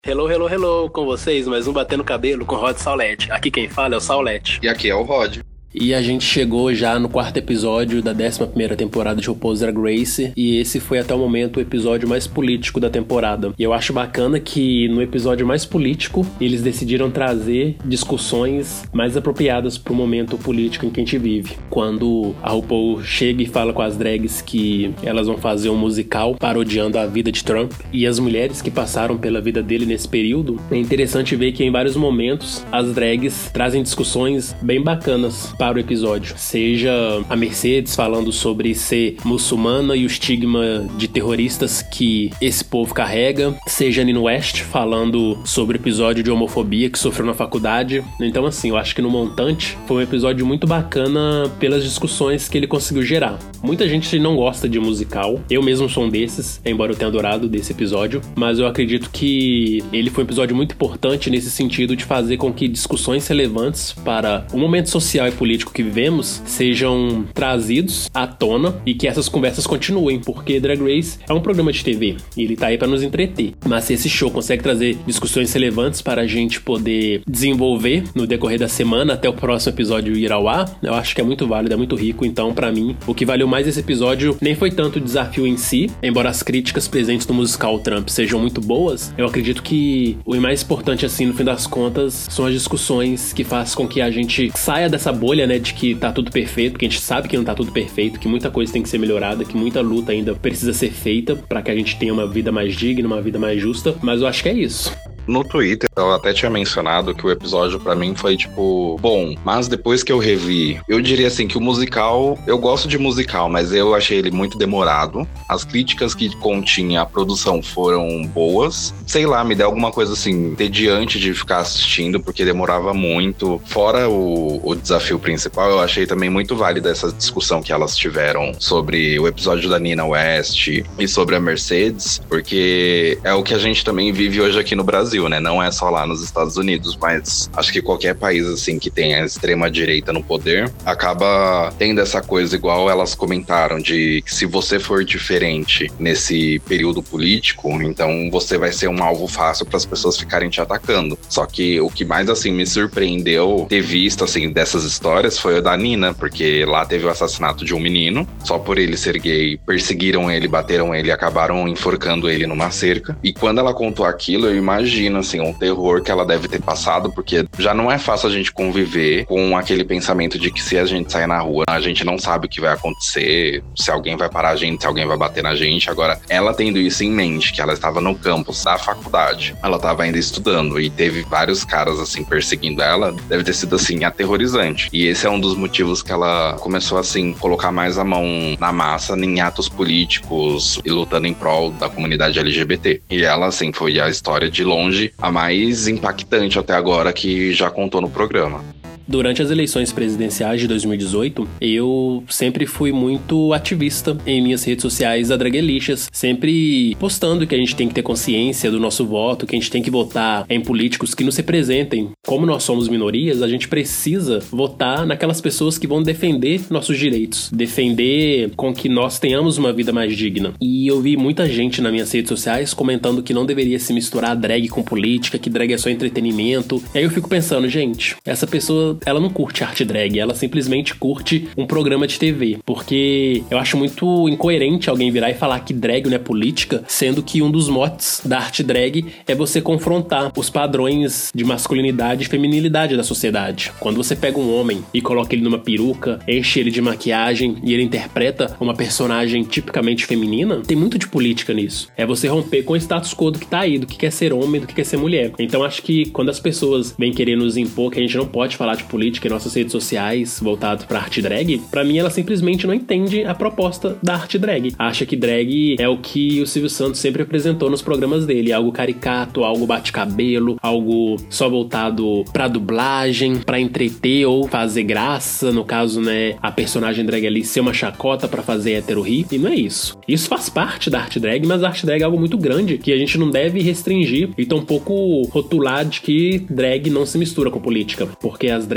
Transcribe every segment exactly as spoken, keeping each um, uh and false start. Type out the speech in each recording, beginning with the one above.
Hello, hello, hello, com vocês, mais um Batendo Cabelo com Rod Saulete. Aqui quem fala é o Saulete. E aqui é o Rod. E a gente chegou já no quarto episódio da décima primeira temporada de RuPaul's Drag Race, e esse foi até o momento o episódio mais político da temporada. E eu acho bacana que no episódio mais político, eles decidiram trazer discussões mais apropriadas pro momento político em que a gente vive. Quando a RuPaul chega e fala com as drags que elas vão fazer um musical parodiando a vida de Trump e as mulheres que passaram pela vida dele nesse período, é interessante ver que em vários momentos as drags trazem discussões bem bacanas para o episódio. Seja a Mercedes falando sobre ser muçulmana e o estigma de terroristas que esse povo carrega, seja a Nina West falando sobre o episódio de homofobia que sofreu na faculdade. Então assim, eu acho que no montante foi um episódio muito bacana pelas discussões que ele conseguiu gerar. Muita gente não gosta de musical, eu mesmo sou um desses, embora eu tenha adorado desse episódio, mas eu acredito que ele foi um episódio muito importante nesse sentido de fazer com que discussões relevantes para o momento social e político que vivemos sejam trazidos à tona e que essas conversas continuem, porque Drag Race é um programa de T V e ele tá aí pra nos entreter, mas se esse show consegue trazer discussões relevantes para a gente poder desenvolver no decorrer da semana até o próximo episódio ir ao ar, eu acho que é muito válido, é muito rico. Então pra mim, o que valeu mais esse episódio nem foi tanto o desafio em si, embora as críticas presentes no musical Trump sejam muito boas, eu acredito que o mais importante assim no fim das contas são as discussões que fazem com que a gente saia dessa bolha, né, de que tá tudo perfeito, porque a gente sabe que não tá tudo perfeito, que muita coisa tem que ser melhorada, que muita luta ainda precisa ser feita pra que a gente tenha uma vida mais digna, uma vida mais justa, mas eu acho que é isso. No Twitter, eu até tinha mencionado que o episódio pra mim foi, tipo, bom, mas depois que eu revi, eu diria assim que o musical, eu gosto de musical, mas eu achei ele muito demorado. As críticas que continha a produção foram boas. Sei lá, me deu alguma coisa assim, entediante de ficar assistindo, porque demorava muito. Fora o, o desafio principal, eu achei também muito válida essa discussão que elas tiveram sobre o episódio da Nina West e sobre a Mercedes, porque é o que a gente também vive hoje aqui no Brasil. Né? Não é só lá nos Estados Unidos, mas acho que qualquer país assim que tem a extrema-direita no poder acaba tendo essa coisa igual elas comentaram, de que se você for diferente nesse período político, então você vai ser um alvo fácil para as pessoas ficarem te atacando. Só que o que mais assim me surpreendeu ter visto assim dessas histórias foi o da Nina, porque lá teve o assassinato de um menino, só por ele ser gay, perseguiram ele, bateram ele, acabaram enforcando ele numa cerca. E quando ela contou aquilo, eu imagino assim, um terror que ela deve ter passado, porque já não é fácil a gente conviver com aquele pensamento de que se a gente sair na rua, a gente não sabe o que vai acontecer, se alguém vai parar a gente, se alguém vai bater na gente. Agora, ela tendo isso em mente, que ela estava no campus da faculdade, ela estava ainda estudando e teve vários caras, assim, perseguindo ela, deve ter sido, assim, aterrorizante. E esse é um dos motivos que ela começou, assim, colocar mais a mão na massa em atos políticos e lutando em prol da comunidade L G B T. E ela, assim, foi a história de longe a mais impactante até agora que já contou no programa. Durante as eleições presidenciais de dois mil e dezoito, eu sempre fui muito ativista em minhas redes sociais da Draguelicious, sempre postando que a gente tem que ter consciência do nosso voto, que a gente tem que votar em políticos que nos representem. Como nós somos minorias, a gente precisa votar naquelas pessoas que vão defender nossos direitos, defender com que nós tenhamos uma vida mais digna. E eu vi muita gente nas minhas redes sociais comentando que não deveria se misturar drag com política, que drag é só entretenimento. E aí eu fico pensando, gente, essa pessoa ela não curte arte drag, ela simplesmente curte um programa de T V, porque eu acho muito incoerente alguém virar e falar que drag não é política, sendo que um dos motes da arte drag é você confrontar os padrões de masculinidade e feminilidade da sociedade. Quando você pega um homem e coloca ele numa peruca, enche ele de maquiagem e ele interpreta uma personagem tipicamente feminina, tem muito de política nisso. É você romper com o status quo do que tá aí, do que quer ser homem, do que quer ser mulher. Então acho que quando as pessoas vêm querer nos impor que a gente não pode falar de política em nossas redes sociais voltado pra arte drag, pra mim ela simplesmente não entende a proposta da arte drag. Acha que drag é o que o Silvio Santos sempre apresentou nos programas dele, algo caricato, algo bate-cabelo, algo só voltado pra dublagem, pra entreter ou fazer graça, no caso, né, a personagem drag ali ser uma chacota pra fazer hétero rir, e não é isso. Isso faz parte da arte drag, mas a arte drag é algo muito grande que a gente não deve restringir e tampouco rotular de que drag não se mistura com política, porque as drag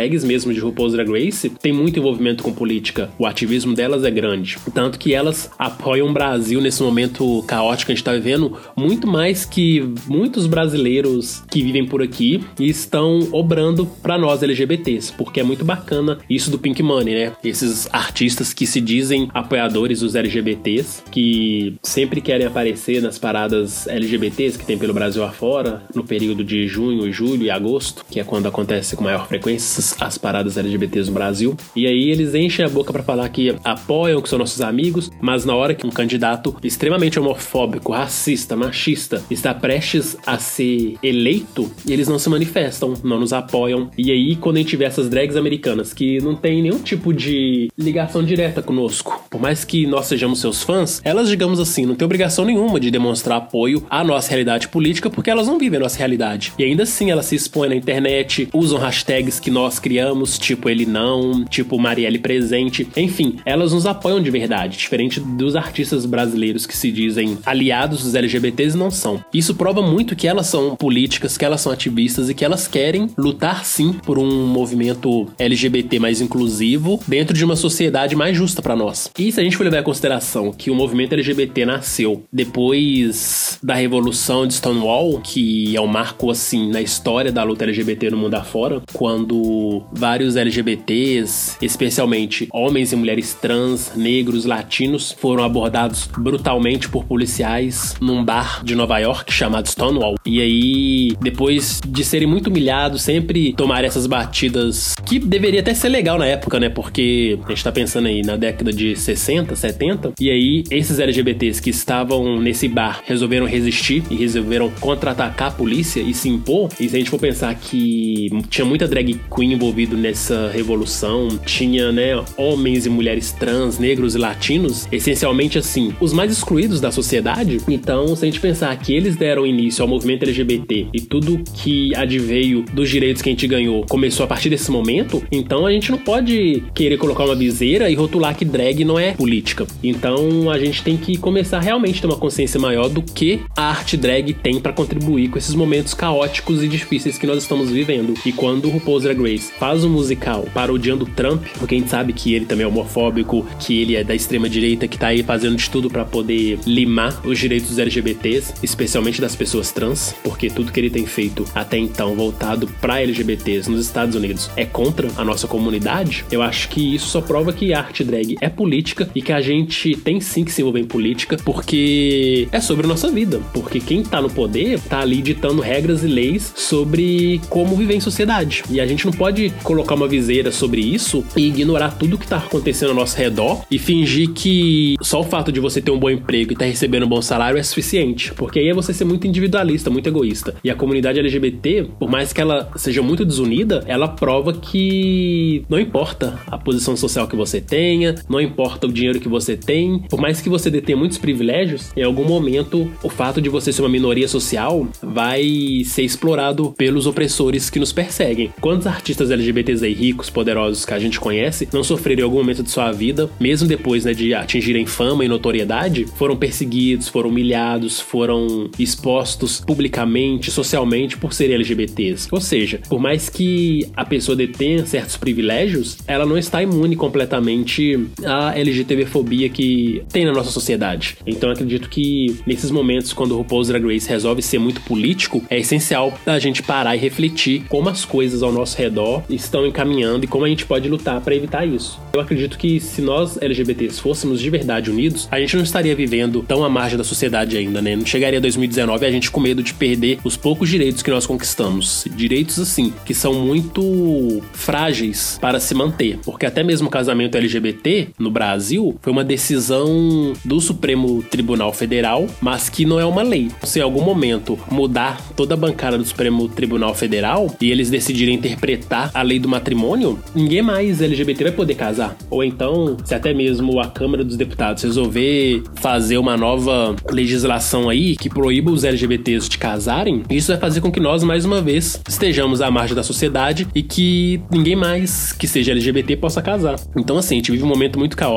drags mesmo de RuPaul's Drag Race têm muito envolvimento com política. O ativismo delas é grande. Tanto que elas apoiam o Brasil nesse momento caótico que a gente tá vivendo muito mais que muitos brasileiros que vivem por aqui e estão obrando pra nós L G B Ts, porque é muito bacana isso do Pink Money, né? Esses artistas que se dizem apoiadores dos L G B Ts, que sempre querem aparecer nas paradas L G B Ts que tem pelo Brasil afora, no período de junho, julho e agosto, que é quando acontece com maior frequência as paradas L G B Ts no Brasil. E aí eles enchem a boca pra falar que apoiam, que são nossos amigos, mas na hora que um candidato extremamente homofóbico, racista, machista está prestes a ser eleito, eles não se manifestam, não nos apoiam. E aí quando a gente vê essas drags americanas que não tem nenhum tipo de ligação direta conosco, por mais que nós sejamos seus fãs, elas, digamos assim, não têm obrigação nenhuma de demonstrar apoio à nossa realidade política, porque elas não vivem a nossa realidade. E ainda assim elas se expõem na internet, usam hashtags que nós criamos, tipo ele não, tipo Marielle presente, enfim, elas nos apoiam de verdade, diferente dos artistas brasileiros que se dizem aliados dos L G B Ts e não são. Isso prova muito que elas são políticas, que elas são ativistas e que elas querem lutar sim por um movimento L G B T mais inclusivo dentro de uma sociedade mais justa pra nós. E se a gente for levar em consideração que o movimento L G B T nasceu depois da revolução de Stonewall, que é um marco assim na história da luta L G B T no mundo afora, quando vários L G B Ts, especialmente homens e mulheres trans, negros, latinos, foram abordados brutalmente por policiais num bar de Nova York chamado Stonewall. E aí, depois de serem muito humilhados, sempre tomarem essas batidas, que deveria até ser legal na época, né? Porque a gente tá pensando aí na década de sessenta, setenta, e aí esses L G B Ts que estavam nesse bar resolveram resistir e resolveram contra-atacar a polícia e se impor. E se a gente for pensar que tinha muita drag queen envolvido nessa revolução, tinha, né, homens e mulheres trans, negros e latinos, essencialmente assim, os mais excluídos da sociedade. Então, se a gente pensar que eles deram início ao movimento L G B T e tudo que adveio dos direitos que a gente ganhou começou a partir desse momento, então a gente não pode querer colocar uma viseira e rotular que drag não é política. Então, a gente tem que começar realmente a ter uma consciência maior do que a arte drag tem pra contribuir com esses momentos caóticos e difíceis que nós estamos vivendo. E quando o RuPaul's Drag Race faz um musical parodiando Trump, porque a gente sabe que ele também é homofóbico, que ele é da extrema direita, que tá aí fazendo de tudo pra poder limar os direitos dos L G B Ts, especialmente das pessoas trans, porque tudo que ele tem feito até então voltado pra L G B Ts nos Estados Unidos é contra a nossa comunidade. Eu acho que isso só prova que a arte drag é política e que a gente tem sim que se envolver em política, porque é sobre a nossa vida, porque quem tá no poder tá ali ditando regras e leis sobre como viver em sociedade, e a gente não pode colocar uma viseira sobre isso e ignorar tudo que tá acontecendo ao nosso redor e fingir que só o fato de você ter um bom emprego e tá recebendo um bom salário é suficiente, porque aí é você ser muito individualista, muito egoísta. E a comunidade L G B T, por mais que ela seja muito desunida, ela prova que não importa a posição social que você tenha, não importa o dinheiro que você tem, por mais que você detenha muitos privilégios, em algum momento o fato de você ser uma minoria social vai ser explorado pelos opressores que nos perseguem. Quantos artistas L G B Ts aí ricos, poderosos que a gente conhece não sofreram em algum momento de sua vida, mesmo depois, né, de atingirem fama e notoriedade, foram perseguidos, foram humilhados, foram expostos publicamente, socialmente por serem L G B Ts. Ou seja, por mais que a pessoa detenha certos privilégios, ela não está imune completamente à L G B T fobia que tem na nossa sociedade. Então eu acredito que nesses momentos, quando o RuPaul's Drag Race resolve ser muito político, é essencial a gente parar e refletir como as coisas ao nosso redor estão encaminhando e como a gente pode lutar para evitar isso. Eu acredito que se nós L G B Ts fôssemos de verdade unidos, a gente não estaria vivendo tão à margem da sociedade ainda, né? Não chegaria a dois mil e dezenove a gente com medo de perder os poucos direitos que nós conquistamos. Direitos, assim, que são muito frágeis para se manter, porque até mesmo o casamento L G B T no Brasil foi uma decisão do Supremo Tribunal Federal, mas que não é uma lei. Se em algum momento mudar toda a bancada do Supremo Tribunal Federal e eles decidirem interpretar a lei do matrimônio, ninguém mais L G B T vai poder casar. Ou então, se até mesmo a Câmara dos Deputados resolver fazer uma nova legislação aí que proíba os L G B Ts de casarem, isso vai fazer com que nós, mais uma vez, estejamos à margem da sociedade e que ninguém mais que seja L G B T possa casar. Então, assim, a gente vive um momento muito caótico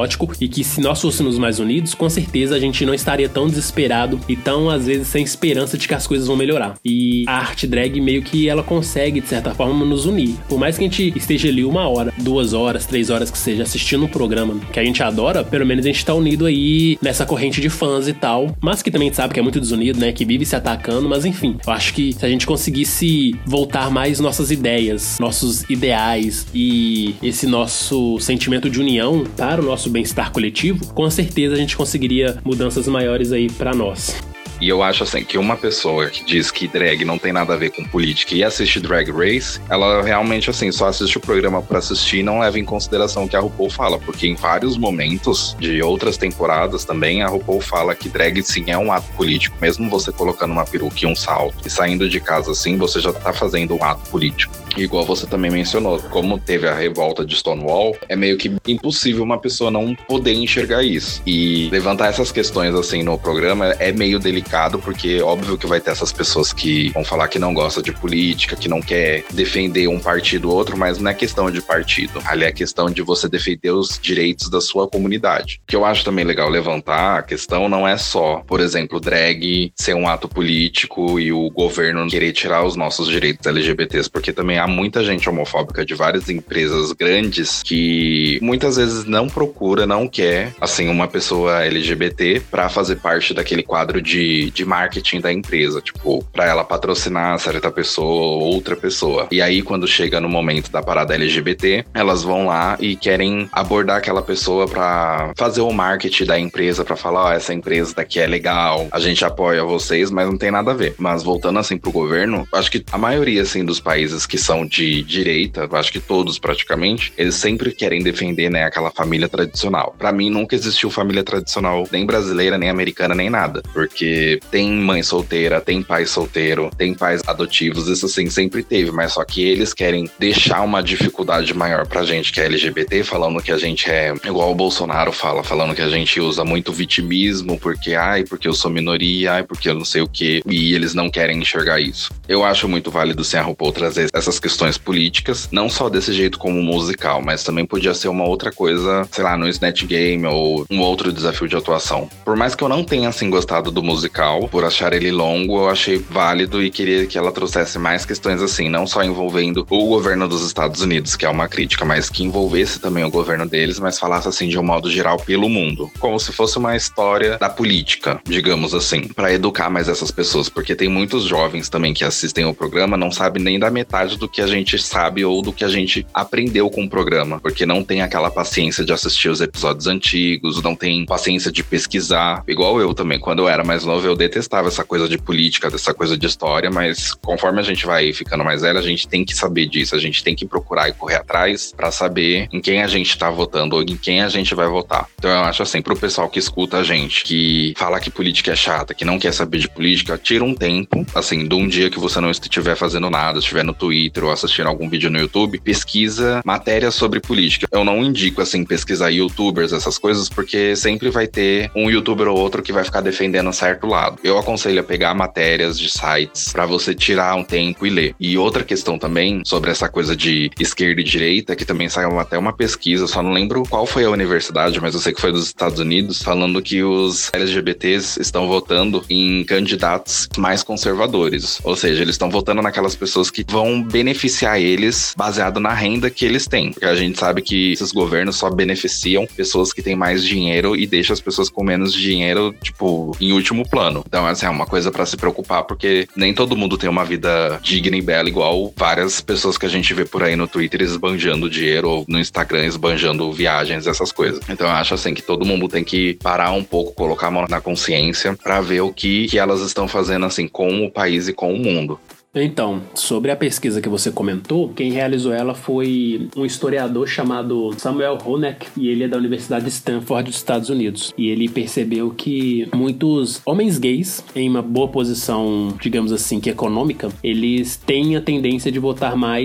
caótico e que se nós fôssemos mais unidos, com certeza a gente não estaria tão desesperado e tão, às vezes, sem esperança de que as coisas vão melhorar. E a arte drag meio que ela consegue, de certa forma, nos unir. Por mais que a gente esteja ali uma hora, duas horas, três horas que seja, assistindo um programa que a gente adora, pelo menos a gente tá unido aí nessa corrente de fãs e tal, mas que também sabe que é muito desunido, né, que vive se atacando, mas enfim, eu acho que se a gente conseguisse voltar mais nossas ideias, nossos ideais e esse nosso sentimento de união para o nosso bem-estar coletivo, com certeza a gente conseguiria mudanças maiores aí pra nós. E eu acho assim, que uma pessoa que diz que drag não tem nada a ver com política e assiste Drag Race, ela realmente assim, só assiste o programa pra assistir e não leva em consideração o que a RuPaul fala, porque em vários momentos de outras temporadas também, a RuPaul fala que drag sim é um ato político, mesmo você colocando uma peruca e um salto e saindo de casa assim, você já tá fazendo um ato político. E igual você também mencionou, como teve a revolta de Stonewall, é meio que impossível uma pessoa não poder enxergar isso. E levantar essas questões assim no programa é meio delicado, porque óbvio que vai ter essas pessoas que vão falar que não gosta de política, que não quer defender um partido ou outro, mas não é questão de partido. Ali é questão de você defender os direitos da sua comunidade. O que eu acho também legal levantar, a questão não é só, por exemplo, drag ser um ato político e o governo querer tirar os nossos direitos L G B Ts, porque também há muita gente homofóbica de várias empresas grandes que muitas vezes não procura, não quer, assim, uma pessoa L G B T pra fazer parte daquele quadro de, de marketing da empresa, tipo, pra ela patrocinar certa pessoa ou outra pessoa. E aí, quando chega no momento da parada L G B T, elas vão lá e querem abordar aquela pessoa pra fazer o marketing da empresa, pra falar, ó, oh, essa empresa daqui é legal, a gente apoia vocês, mas não tem nada a ver. Mas voltando, assim, pro governo, acho que a maioria, assim, dos países que são de direita, acho que todos praticamente, eles sempre querem defender, né, aquela família tradicional. Pra mim, nunca existiu família tradicional, nem brasileira, nem americana, nem nada. Porque tem mãe solteira, tem pai solteiro, tem pais adotivos, isso assim, sempre teve, mas só que eles querem deixar uma dificuldade maior pra gente que é L G B T, falando que a gente é igual o Bolsonaro fala, falando que a gente usa muito vitimismo, porque, ai, porque eu sou minoria, ai, porque eu não sei o quê, e eles não querem enxergar isso. Eu acho muito válido, sim, a RuPaul trazer essas questões políticas, não só desse jeito como musical, mas também podia ser uma outra coisa, sei lá, no Snatch Game ou um outro desafio de atuação. Por mais que eu não tenha, assim, gostado do musical, por achar ele longo, eu achei válido e queria que ela trouxesse mais questões assim, não só envolvendo o governo dos Estados Unidos, que é uma crítica, mas que envolvesse também o governo deles, mas falasse assim de um modo geral pelo mundo, como se fosse uma história da política, digamos assim, para educar mais essas pessoas, porque tem muitos jovens também que assistem o programa, não sabem nem da metade do que a gente sabe ou do que a gente aprendeu com o programa, porque não tem aquela paciência de assistir os episódios antigos, não tem paciência de pesquisar, igual eu também, quando eu era mais novo eu detestava essa coisa de política, dessa coisa de história, mas conforme a gente vai ficando mais velho, a gente tem que saber disso, a gente tem que procurar e correr atrás pra saber em quem a gente tá votando ou em quem a gente vai votar. Então eu acho assim, pro pessoal que escuta a gente, que fala que política é chata, que não quer saber de política, tira um tempo, assim, de um dia que você não estiver fazendo nada, estiver no Twitter ou assistindo algum vídeo no YouTube, pesquisa matérias sobre política. Eu não indico, assim, pesquisar youtubers, essas coisas, porque sempre vai ter um youtuber ou outro que vai ficar defendendo certo lado. Eu aconselho a pegar matérias de sites pra você tirar um tempo e ler. E outra questão também sobre essa coisa de esquerda e direita, que também saiu até uma pesquisa, só não lembro qual foi a universidade, mas eu sei que foi dos Estados Unidos, falando que os L G B Ts estão votando em candidatos mais conservadores. Ou seja, eles estão votando naquelas pessoas que vão beneficiar eles baseado na renda que eles têm. Porque a gente sabe que esses governos só beneficiam pessoas que têm mais dinheiro e deixam as pessoas com menos dinheiro, tipo, em último plano. Então, essa é uma coisa pra se preocupar, porque nem todo mundo tem uma vida digna e bela, igual várias pessoas que a gente vê por aí no Twitter esbanjando dinheiro, ou no Instagram esbanjando viagens, essas coisas. Então, eu acho assim que todo mundo tem que parar um pouco, colocar a mão na consciência pra ver o que, que elas estão fazendo, assim, com o país e com o mundo. Então, sobre a pesquisa que você comentou, quem realizou ela foi um historiador chamado Samuel Honeck, e ele é da Universidade de Stanford dos Estados Unidos. E ele percebeu que muitos homens gays, em uma boa posição, digamos assim, que econômica, eles têm a tendência de votar mais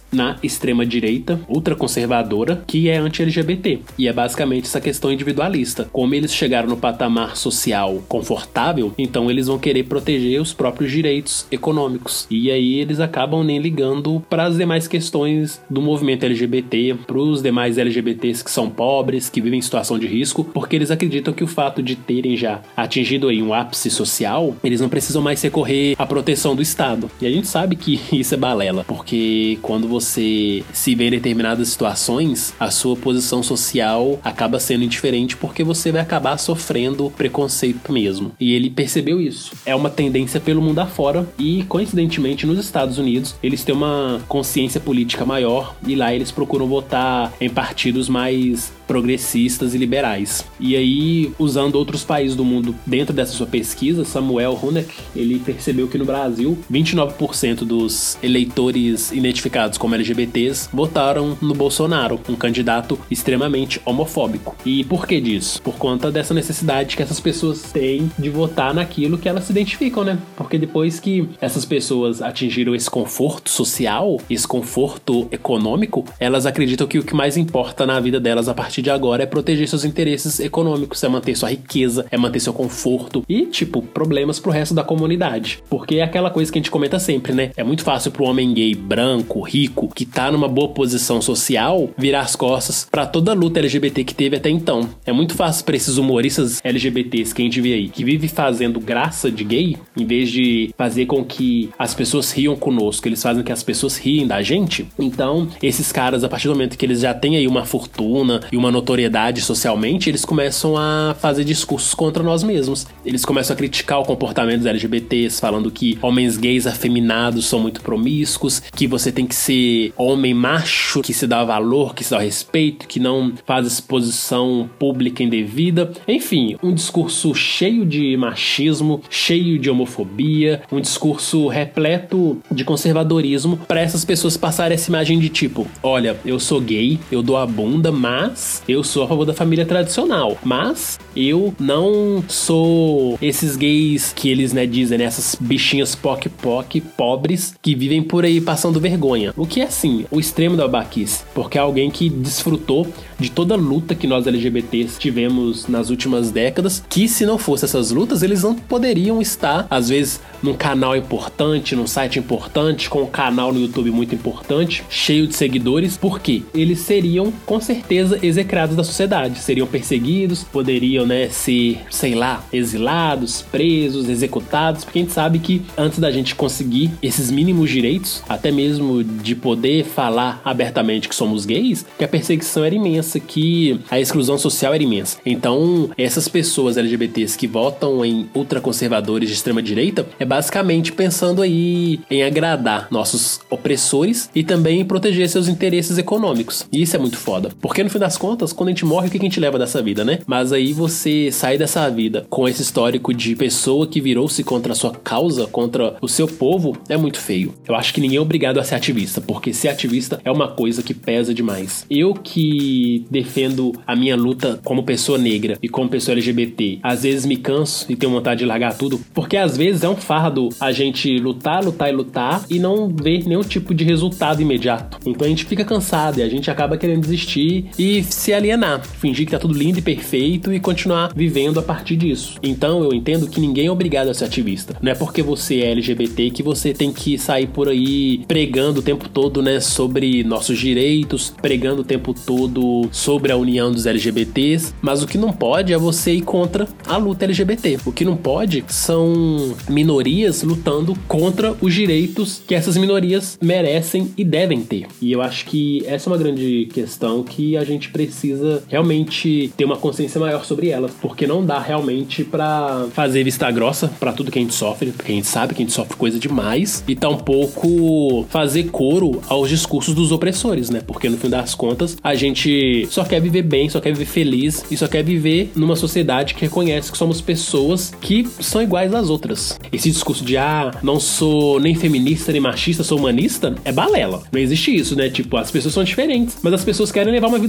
na extrema-direita, ultraconservadora, que é anti-L G B T. E é basicamente essa questão individualista. Como eles chegaram no patamar social confortável, então eles vão querer proteger os próprios direitos econômicos. E aí eles acabam nem ligando para as demais questões do movimento L G B T, para os demais L G B Ts que são pobres, que vivem em situação de risco, porque eles acreditam que o fato de terem já atingido aí um ápice social, eles não precisam mais recorrer à proteção do Estado. E a gente sabe que isso é balela, porque quando você se vê em determinadas situações, a sua posição social acaba sendo indiferente porque você vai acabar sofrendo preconceito mesmo. E ele percebeu isso. É uma tendência pelo mundo afora e, coincidentemente, nos Estados Unidos, eles têm uma consciência política maior e lá eles procuram votar em partidos mais progressistas e liberais. E aí, usando outros países do mundo dentro dessa sua pesquisa, Samuel Huneck, ele percebeu que no Brasil, vinte e nove por cento dos eleitores identificados como L G B Ts votaram no Bolsonaro, um candidato extremamente homofóbico. E por que disso? Por conta dessa necessidade que essas pessoas têm de votar naquilo que elas se identificam, né? Porque depois que essas pessoas atingiram esse conforto social, esse conforto econômico, elas acreditam que o que mais importa na vida delas a partir de agora é proteger seus interesses econômicos, é manter sua riqueza, é manter seu conforto e, tipo, problemas pro resto da comunidade. Porque é aquela coisa que a gente comenta sempre, né? É muito fácil pro homem gay, branco, rico, que tá numa boa posição social, virar as costas pra toda a luta L G B T que teve até então. É muito fácil pra esses humoristas L G B Ts que a gente vê aí, que vive fazendo graça de gay, em vez de fazer com que as pessoas riam conosco, eles fazem que as pessoas riem da gente. Então, esses caras, a partir do momento que eles já têm aí uma fortuna e uma notoriedade socialmente, eles começam a fazer discursos contra nós mesmos. Eles começam a criticar o comportamento dos L G B Ts, falando que homens gays afeminados são muito promíscuos, que você tem que ser homem macho, que se dá valor, que se dá respeito, que não faz exposição pública indevida. Enfim, um discurso cheio de machismo, cheio de homofobia, um discurso repleto de conservadorismo para essas pessoas passarem essa imagem de tipo, olha, eu sou gay, eu dou a bunda, mas eu sou a favor da família tradicional, mas eu não sou esses gays que eles, né, dizem, né, essas bichinhas poc-poc, pobres, que vivem por aí passando vergonha. O que é, assim, o extremo da babaquice, porque é alguém que desfrutou de toda a luta que nós L G B Ts tivemos nas últimas décadas, que se não fosse essas lutas, eles não poderiam estar, às vezes, num canal importante, num site importante, com um canal no YouTube muito importante, cheio de seguidores, porque eles seriam, com certeza, execrados da sociedade, seriam perseguidos, poderiam, né, ser, sei lá, exilados, presos, executados, porque a gente sabe que antes da gente conseguir esses mínimos direitos, até mesmo de poder falar abertamente que somos gays, que a perseguição era imensa, que a exclusão social era imensa. Então, essas pessoas L G B Ts que votam em ultraconservadores de extrema direita, é basicamente pensando aí em agradar nossos opressores e também em proteger seus interesses econômicos. E isso é muito foda, porque no fim das contas, quando a gente morre, o que a gente leva dessa vida, né? Mas aí você sai dessa vida com esse histórico de pessoa que virou-se contra a sua causa, contra o seu povo, é muito feio. Eu acho que ninguém é obrigado a ser ativista, porque ser ativista é uma coisa que pesa demais. Eu que defendo a minha luta como pessoa negra e como pessoa L G B T, às vezes me canso e tenho vontade de largar tudo, porque às vezes é um fardo a gente lutar, lutar e lutar e não ver nenhum tipo de resultado imediato. Então a gente fica cansado e a gente acaba querendo desistir e se alienar, fingir que tá tudo lindo e perfeito e continuar vivendo a partir disso. Então eu entendo que ninguém é obrigado a ser ativista. Não é porque você é L G B T que você tem que sair por aí pregando o tempo todo, né, sobre nossos direitos, pregando o tempo todo sobre a união dos L G B Ts, mas o que não pode é você ir contra a luta L G B T. O que não pode são minorias lutando contra os direitos que essas minorias merecem e devem ter. E eu acho que essa é uma grande questão que a gente precisa realmente ter uma consciência maior sobre ela, porque não dá realmente pra fazer vista grossa pra tudo que a gente sofre, porque a gente sabe que a gente sofre coisa demais, e tampouco fazer coro aos discursos dos opressores, né? Porque no fim das contas, a gente só quer viver bem, só quer viver feliz e só quer viver numa sociedade que reconhece que somos pessoas que são iguais às outras. Esse discurso de, ah, não sou nem feminista, nem machista, sou humanista, é balela. Não existe isso, né? Tipo, as pessoas são diferentes, mas as pessoas querem levar uma vida comum.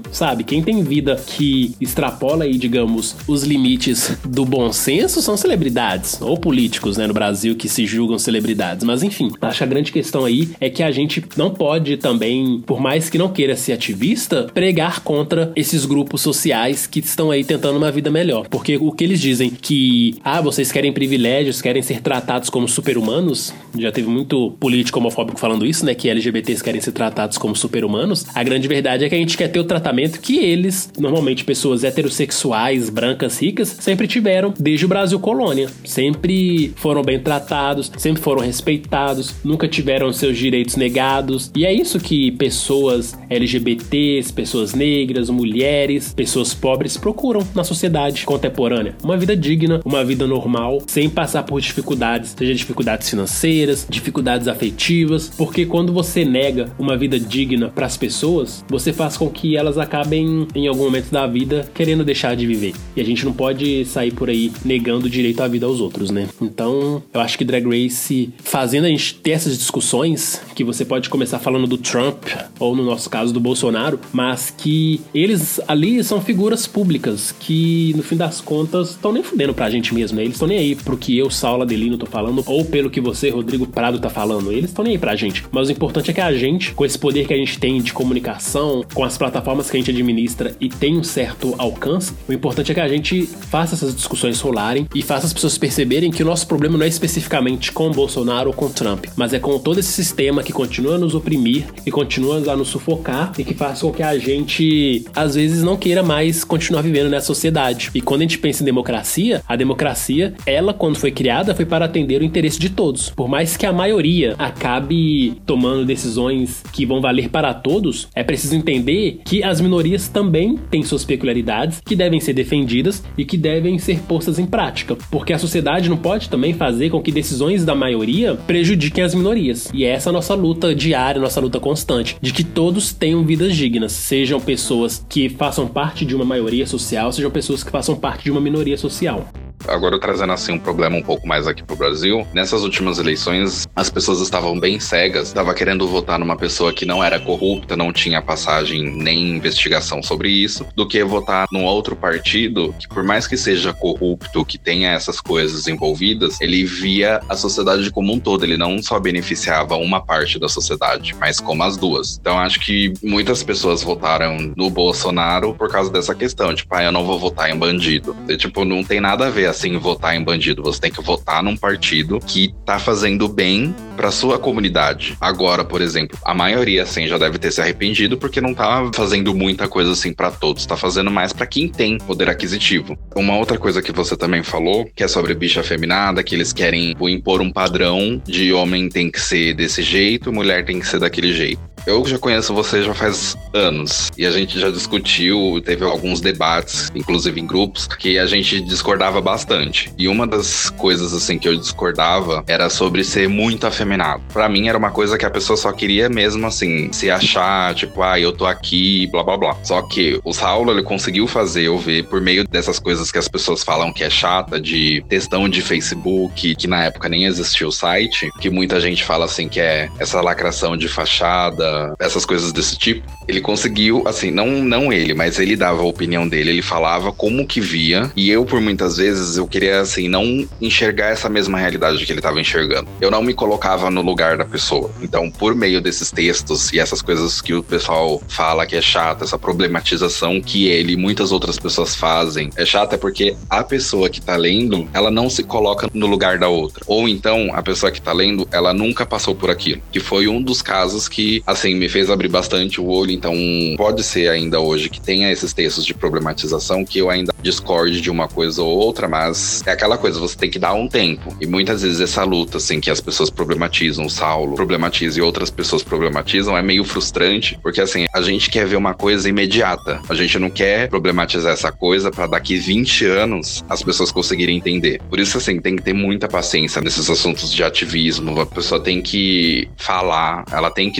sabe? Quem tem vida que extrapola aí, digamos, os limites do bom senso são celebridades, ou políticos, né, no Brasil, que se julgam celebridades. Mas enfim, acho que a grande questão aí é que a gente não pode também, por mais que não queira ser ativista, pregar contra esses grupos sociais que estão aí tentando uma vida melhor. Porque o que eles dizem que, ah, vocês querem privilégios, querem ser tratados como super-humanos, já teve muito político homofóbico falando isso, né, que L G B Ts querem ser tratados como super-humanos. A grande verdade é que a gente quer ter o tratamento que eles, normalmente pessoas heterossexuais, brancas, ricas, sempre tiveram desde o Brasil colônia. Sempre foram bem tratados, sempre foram respeitados, nunca tiveram seus direitos negados. E é isso que pessoas L G B Ts, pessoas negras, mulheres, pessoas pobres procuram na sociedade contemporânea. Uma vida digna, uma vida normal, sem passar por dificuldades, seja dificuldades financeiras, dificuldades afetivas, porque quando você nega uma vida digna para as pessoas, você faz com que elas acabem, em algum momento da vida, querendo deixar de viver. E a gente não pode sair por aí negando o direito à vida aos outros, né? Então, eu acho que Drag Race, fazendo a gente ter essas discussões, que você pode começar falando do Trump, ou no nosso caso do Bolsonaro, mas que eles ali são figuras públicas, que no fim das contas estão nem fudendo pra gente mesmo, né? Eles estão nem aí pro que eu, Saulo Adelino, tô falando, ou pelo que você, Rodrigo Prado, tá falando. Eles estão nem aí pra gente. Mas o importante é que a gente, com esse poder que a gente tem de comunicação, com as plataformas que a gente administra e tem um certo alcance, o importante é que a gente faça essas discussões rolarem e faça as pessoas perceberem que o nosso problema não é especificamente com o Bolsonaro ou com o Trump, mas é com todo esse sistema que continua a nos oprimir, que continua a nos sufocar e que faz com que a gente, às vezes, não queira mais continuar vivendo nessa sociedade. E quando a gente pensa em democracia, a democracia, ela, quando foi criada, foi para atender o interesse de todos. Por mais que a maioria acabe tomando decisões que vão valer para todos, é preciso entender que as minorias também têm suas peculiaridades, que devem ser defendidas e que devem ser postas em prática. Porque a sociedade não pode também fazer com que decisões da maioria prejudiquem as minorias. E essa é a nossa luta diária, nossa luta constante, de que todos tenham vidas dignas, sejam pessoas que façam parte de uma maioria social, sejam pessoas que façam parte de uma minoria social. Agora, trazendo assim um problema um pouco mais aqui pro Brasil, nessas últimas eleições as pessoas estavam bem cegas, estavam querendo votar numa pessoa que não era corrupta, não tinha passagem nem investigação sobre isso, do que votar num outro partido que, por mais que seja corrupto, que tenha essas coisas envolvidas, ele via a sociedade como um todo, ele não só beneficiava uma parte da sociedade, mas como as duas. Então acho que muitas pessoas votaram no Bolsonaro por causa dessa questão, tipo, ah, eu não vou votar em bandido. E, tipo, não tem nada a ver assim, votar em bandido. Você tem que votar num partido que tá fazendo bem pra sua comunidade. Agora, por exemplo, a maioria, assim, já deve ter se arrependido porque não tá fazendo muita coisa, assim, pra todos. Tá fazendo mais pra quem tem poder aquisitivo. Uma outra coisa que você também falou, que é sobre bicha afeminada, que eles querem impor um padrão de homem tem que ser desse jeito, mulher tem que ser daquele jeito. Eu já conheço você já faz anos e a gente já discutiu, teve alguns debates, inclusive em grupos, que a gente discordava bastante. E uma das coisas assim que eu discordava era sobre ser muito afeminado. Pra mim era uma coisa que a pessoa só queria mesmo assim, se achar, tipo, ah, eu tô aqui, blá blá blá. Só que o Saulo, ele conseguiu fazer eu ver por meio dessas coisas que as pessoas falam que é chata, de textão de Facebook, que na época nem existia o site, que muita gente fala assim que é essa lacração de fachada, essas coisas desse tipo. Ele conseguiu, assim, não, não ele, mas ele dava a opinião dele, ele falava como que via, e eu, por muitas vezes, eu queria, assim, não enxergar essa mesma realidade que ele estava enxergando. Eu não me colocava no lugar da pessoa. Então, por meio desses textos e essas coisas que o pessoal fala que é chata, essa problematização que ele e muitas outras pessoas fazem, é chata porque a pessoa que tá lendo, ela não se coloca no lugar da outra. Ou então, a pessoa que tá lendo, ela nunca passou por aquilo. Que foi um dos casos que, assim, me fez abrir bastante o olho. Então, pode ser ainda hoje que tenha esses textos de problematização que eu ainda discorde de uma coisa ou outra, mas é aquela coisa, você tem que dar um tempo. E muitas vezes essa luta, assim, que as pessoas problematizam, o Saulo problematiza e outras pessoas problematizam, é meio frustrante, porque, assim, a gente quer ver uma coisa imediata. A gente não quer problematizar essa coisa pra daqui vinte anos as pessoas conseguirem entender. Por isso, assim, tem que ter muita paciência nesses assuntos de ativismo. A pessoa tem que falar, ela tem que expor.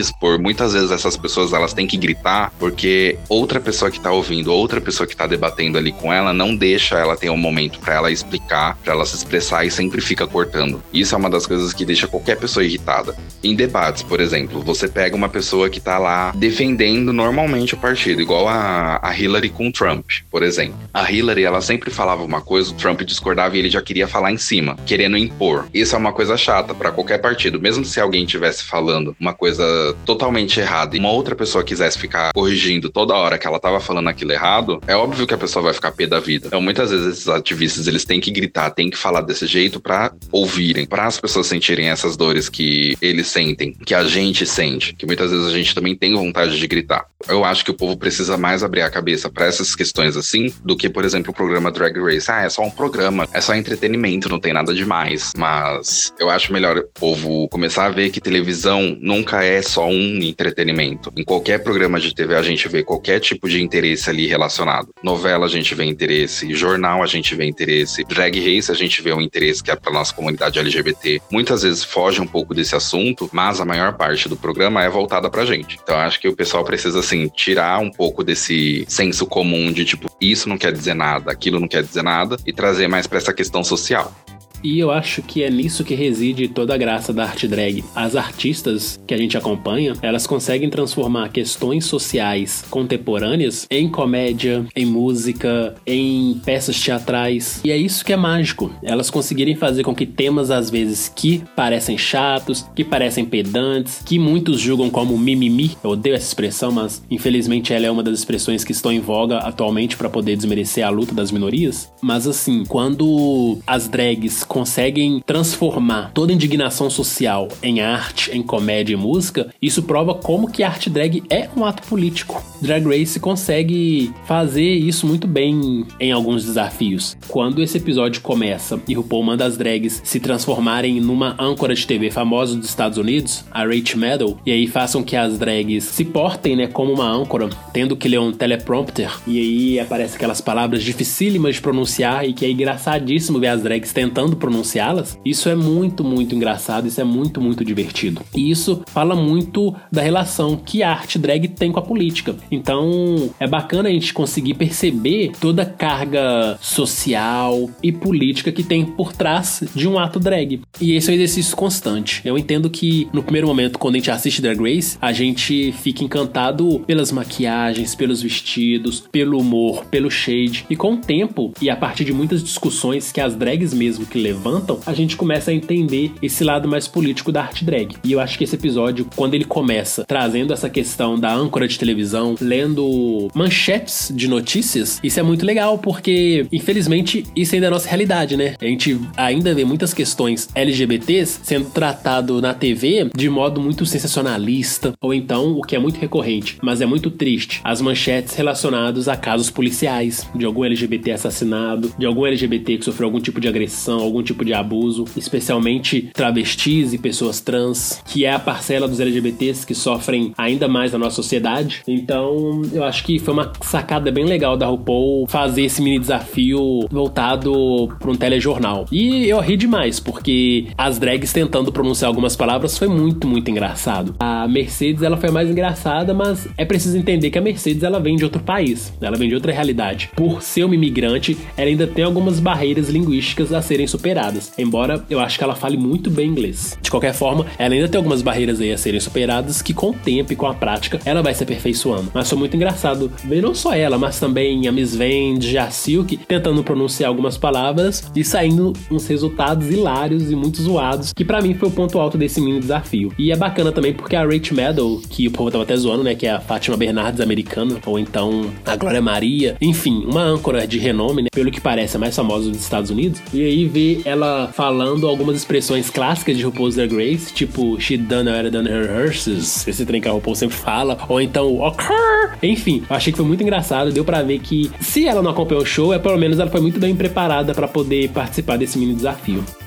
muitas vezes essas pessoas, elas têm que gritar porque outra pessoa que tá ouvindo, outra pessoa que tá debatendo ali com ela, não deixa ela ter um momento pra ela explicar, pra ela se expressar e sempre fica cortando. Isso é uma das coisas que deixa qualquer pessoa irritada. Em debates, por exemplo, você pega uma pessoa que tá lá defendendo normalmente o partido, igual a, a Hillary com o Trump, por exemplo. A Hillary, ela sempre falava uma coisa, o Trump discordava e ele já queria falar em cima, querendo impor. Isso é uma coisa chata pra qualquer partido. Mesmo se alguém estivesse falando uma coisa totalmente errada e uma outra pessoa quisesse ficar corrigindo toda hora que ela tava falando aquilo errado, é óbvio que a pessoa vai ficar pé da vida. Então, muitas vezes esses ativistas, eles têm que gritar, têm que falar desse jeito pra ouvirem, pra as pessoas sentirem essas dores que eles sentem, que a gente sente, que muitas vezes a gente também tem vontade de gritar. Eu acho que o povo precisa mais abrir a cabeça pra essas questões assim, do que, por exemplo, o programa Drag Race. Ah, é só um programa, é só entretenimento, não tem nada demais. Mas eu acho melhor o povo começar a ver que televisão nunca é só um entretenimento. Em qualquer programa de T V a gente vê qualquer tipo de interesse ali relacionado. Novela a gente vê interesse, jornal a gente vê interesse, Drag Race a gente vê um interesse que é pra nossa comunidade L G B T. Muitas vezes foge um pouco desse assunto, mas a maior parte do programa é voltada pra gente. Então eu acho que o pessoal precisa, assim, tirar um pouco desse senso comum de tipo, isso não quer dizer nada, aquilo não quer dizer nada, e trazer mais pra essa questão social. E eu acho que é nisso que reside toda a graça da arte drag. As artistas que a gente acompanha, elas conseguem transformar questões sociais contemporâneas em comédia, em música, em peças teatrais. E é isso que é mágico. Elas conseguirem fazer com que temas, às vezes, que parecem chatos, que parecem pedantes, que muitos julgam como mimimi. Eu odeio essa expressão, mas infelizmente ela é uma das expressões que estão em voga atualmente para poder desmerecer a luta das minorias. Mas assim, quando as drags conseguem transformar toda indignação social em arte, em comédia e música, isso prova como que a arte drag é um ato político. Drag Race consegue fazer isso muito bem em alguns desafios. Quando esse episódio começa e RuPaul manda as drags se transformarem numa âncora de T V famosa dos Estados Unidos, a Rachel Maddow, e aí façam que as drags se portem, né, como uma âncora, tendo que ler um teleprompter, e aí aparecem aquelas palavras dificílimas de pronunciar e que é engraçadíssimo ver as drags tentando pronunciá-las. Isso é muito, muito engraçado, isso é muito, muito divertido. E isso fala muito da relação que a arte drag tem com a política. Então, é bacana a gente conseguir perceber toda a carga social e política que tem por trás de um ato drag. E esse é um exercício constante. Eu entendo que, no primeiro momento, quando a gente assiste Drag Race, a gente fica encantado pelas maquiagens, pelos vestidos, pelo humor, pelo shade. E com o tempo, e a partir de muitas discussões que as drags mesmo que levantam, a gente começa a entender esse lado mais político da arte drag. E eu acho que esse episódio, quando ele começa trazendo essa questão da âncora de televisão, lendo manchetes de notícias, isso é muito legal, porque infelizmente isso ainda é a nossa realidade, né? A gente ainda vê muitas questões L G B Ts sendo tratado na T V de modo muito sensacionalista, ou então, o que é muito recorrente, mas é muito triste, as manchetes relacionadas a casos policiais, de algum L G B T assassinado, de algum L G B T que sofreu algum tipo de agressão, algum tipo de abuso, especialmente travestis e pessoas trans, que é a parcela dos L G B Ts que sofrem ainda mais na nossa sociedade. Então, eu acho que foi uma sacada bem legal da RuPaul fazer esse mini desafio voltado para um telejornal. E eu ri demais, porque as drags tentando pronunciar algumas palavras foi muito, muito engraçado. A Mercedes, ela foi mais engraçada, mas é preciso entender que a Mercedes, ela vem de outro país, ela vem de outra realidade. Por ser uma imigrante, ela ainda tem algumas barreiras linguísticas a serem superadas, embora eu acho que ela fale muito bem inglês. De qualquer forma, ela ainda tem algumas barreiras aí a serem superadas que com o tempo e com a prática ela vai se aperfeiçoando. Mas foi muito engraçado ver não só ela, mas também a Miss Vende, a Silk tentando pronunciar algumas palavras e saindo uns resultados hilários e muito zoados, que pra mim foi o ponto alto desse mini desafio. E é bacana também porque a Rachel Maddow, que o povo tava até zoando, né, que é a Fátima Bernardes americana, ou então a Glória Maria, enfim, uma âncora de renome, né, pelo que parece a mais famosa dos Estados Unidos, e aí ver ela falando algumas expressões clássicas de RuPaul's Drag Race, tipo she done her, done her hearses, esse trem que a RuPaul sempre fala, ou então occur. Enfim, eu achei que foi muito engraçado, deu pra ver que se ela não acompanhou o show, é pelo menos ela foi muito bem preparada pra poder participar desse mini desafio.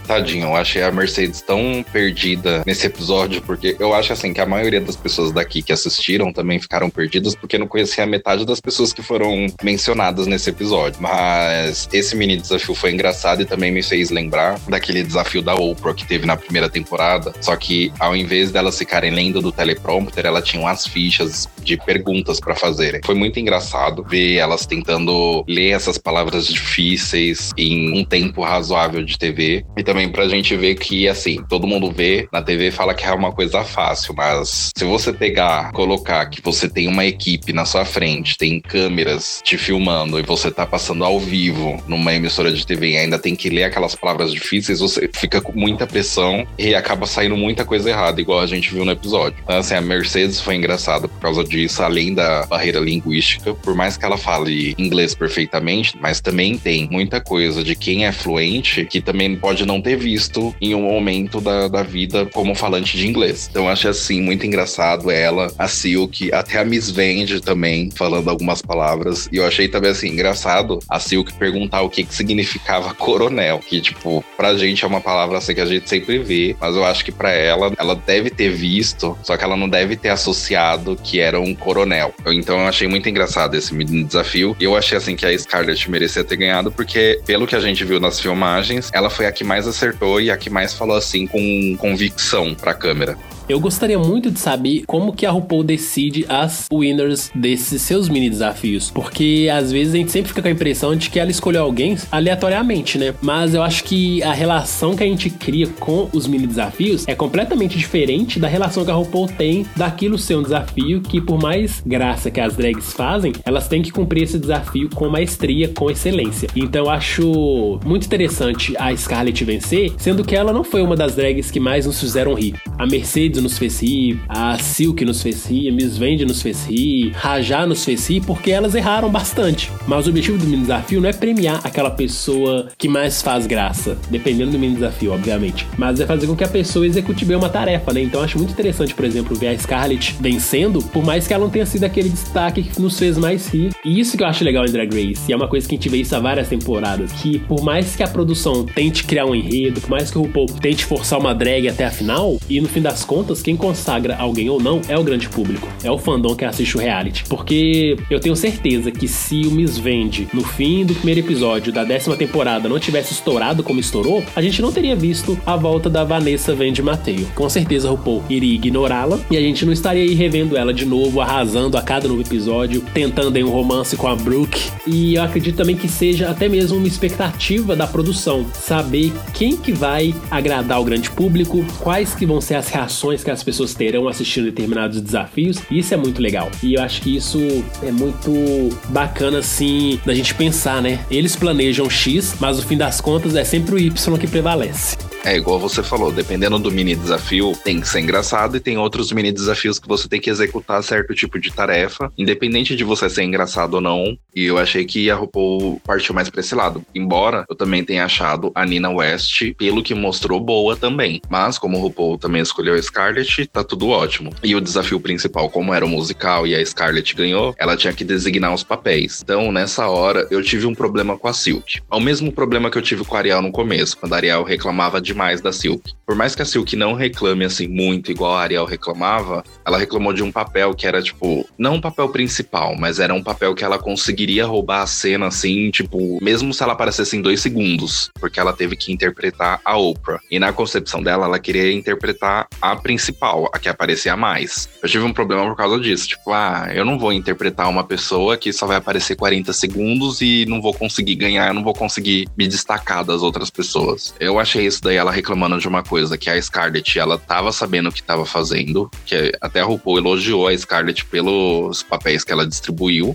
Tadinho, eu achei a Mercedes tão perdida nesse episódio, porque eu acho assim que a maioria das pessoas daqui que assistiram também ficaram perdidas porque não conhecia a metade das pessoas que foram mencionadas nesse episódio. Mas esse mini desafio foi engraçado e também me fez lembrar daquele desafio da Oprah que teve na primeira temporada, só que ao invés delas ficarem lendo do teleprompter, ela tinha umas fichas de perguntas pra fazerem. Foi muito engraçado ver elas tentando ler essas palavras difíceis em um tempo razoável de T V. E também pra gente ver que, assim, todo mundo vê na T V e fala que é uma coisa fácil, mas se você pegar, colocar que você tem uma equipe na sua frente, tem câmeras te filmando e você tá passando ao vivo numa emissora de T V e ainda tem que ler aquelas palavras difíceis, você fica com muita pressão e acaba saindo muita coisa errada, igual a gente viu no episódio. Então, assim, a Mercedes foi engraçada por causa disso, além da barreira linguística, por mais que ela fale inglês perfeitamente, mas também tem muita coisa de quem é fluente que também pode não ter visto em um momento da, da vida como falante de inglês. Então eu achei assim muito engraçado ela, a Silk, até a Miss Vende também falando algumas palavras, e eu achei também assim engraçado a Silk perguntar o que que significava coronel, que tipo, pra gente é uma palavra assim que a gente sempre vê, mas eu acho que pra ela, ela deve ter visto, só que ela não deve ter associado que era um coronel. Então eu achei muito engraçado esse mini desafio, e eu achei assim que a Scarlett merecia ter ganhado, porque pelo que a gente viu nas filmagens, ela foi a que mais acertou e a que mais falou assim com convicção pra câmera. Eu gostaria muito de saber como que a RuPaul decide as winners desses seus mini desafios, porque às vezes a gente sempre fica com a impressão de que ela escolheu alguém aleatoriamente, né? Mas eu acho que a relação que a gente cria com os mini desafios é completamente diferente da relação que a RuPaul tem daquilo ser um desafio que, por mais graça que as drags fazem, elas têm que cumprir esse desafio com maestria, com excelência. Então eu acho muito interessante a Scarlett vencer, sendo que ela não foi uma das drags que mais nos fizeram rir. A Mercedes nos fez rir, a Silk nos fez rir, a Miss Vende nos fez rir, Rajá nos fez rir, porque elas erraram bastante. Mas o objetivo do mini desafio não é premiar aquela pessoa que mais faz graça, dependendo do mini desafio, obviamente, mas é fazer com que a pessoa execute bem uma tarefa, né? Então eu acho muito interessante, por exemplo, ver a Scarlett vencendo, por mais que ela não tenha sido aquele destaque que nos fez mais rir. E isso que eu acho legal em Drag Race, e é uma coisa que a gente vê isso há várias temporadas, que por mais que a produção tente criar um enredo, por mais que o RuPaul tente forçar uma drag até a final, e no fim das contas, quem consagra alguém ou não é o grande público, é o fandom que assiste o reality. Porque eu tenho certeza que se o Miss Vende, no fim do primeiro episódio da décima temporada, não tivesse estourado como estourou, a gente não teria visto a volta da Vanessa Vende Mateo. Com certeza a RuPaul iria ignorá-la e a gente não estaria aí revendo ela de novo, arrasando a cada novo episódio, tentando em um romance com a Brooke. E eu acredito também que seja até mesmo uma expectativa da produção, saber quem que vai agradar o grande público, quais que vão ser as reações que as pessoas terão assistindo determinados desafios. Isso é muito legal. E eu acho que isso é muito bacana, assim, da gente pensar, né? Eles planejam X, mas no fim das contas é sempre o Y que prevalece. É igual você falou, dependendo do mini desafio, tem que ser engraçado e tem outros mini desafios que você tem que executar certo tipo de tarefa, independente de você ser engraçado ou não. E eu achei que a RuPaul partiu mais pra esse lado. Embora eu também tenha achado a Nina West, pelo que mostrou, boa também. Mas como o RuPaul também escolheu a Scarlett, tá tudo ótimo. E o desafio principal, como era o musical e a Scarlett ganhou, ela tinha que designar os papéis. Então, nessa hora, eu tive um problema com a Silk. É o mesmo problema que eu tive com a Ariel no começo, quando a Ariel reclamava de demais da Silk. Por mais que a Silk não reclame assim muito igual a Ariel reclamava, ela reclamou de um papel que era tipo, não um papel principal, mas era um papel que ela conseguiria roubar a cena assim, tipo, mesmo se ela aparecesse em dois segundos, porque ela teve que interpretar a Oprah. E na concepção dela, ela queria interpretar a principal, a que aparecia mais. Eu tive um problema por causa disso, tipo, ah, eu não vou interpretar uma pessoa que só vai aparecer quarenta segundos e não vou conseguir ganhar, eu não vou conseguir me destacar das outras pessoas. Eu achei isso daí ela reclamando de uma coisa, que a Scarlett, ela tava sabendo o que tava fazendo, que até a RuPaul elogiou a Scarlett pelos papéis que ela distribuiu,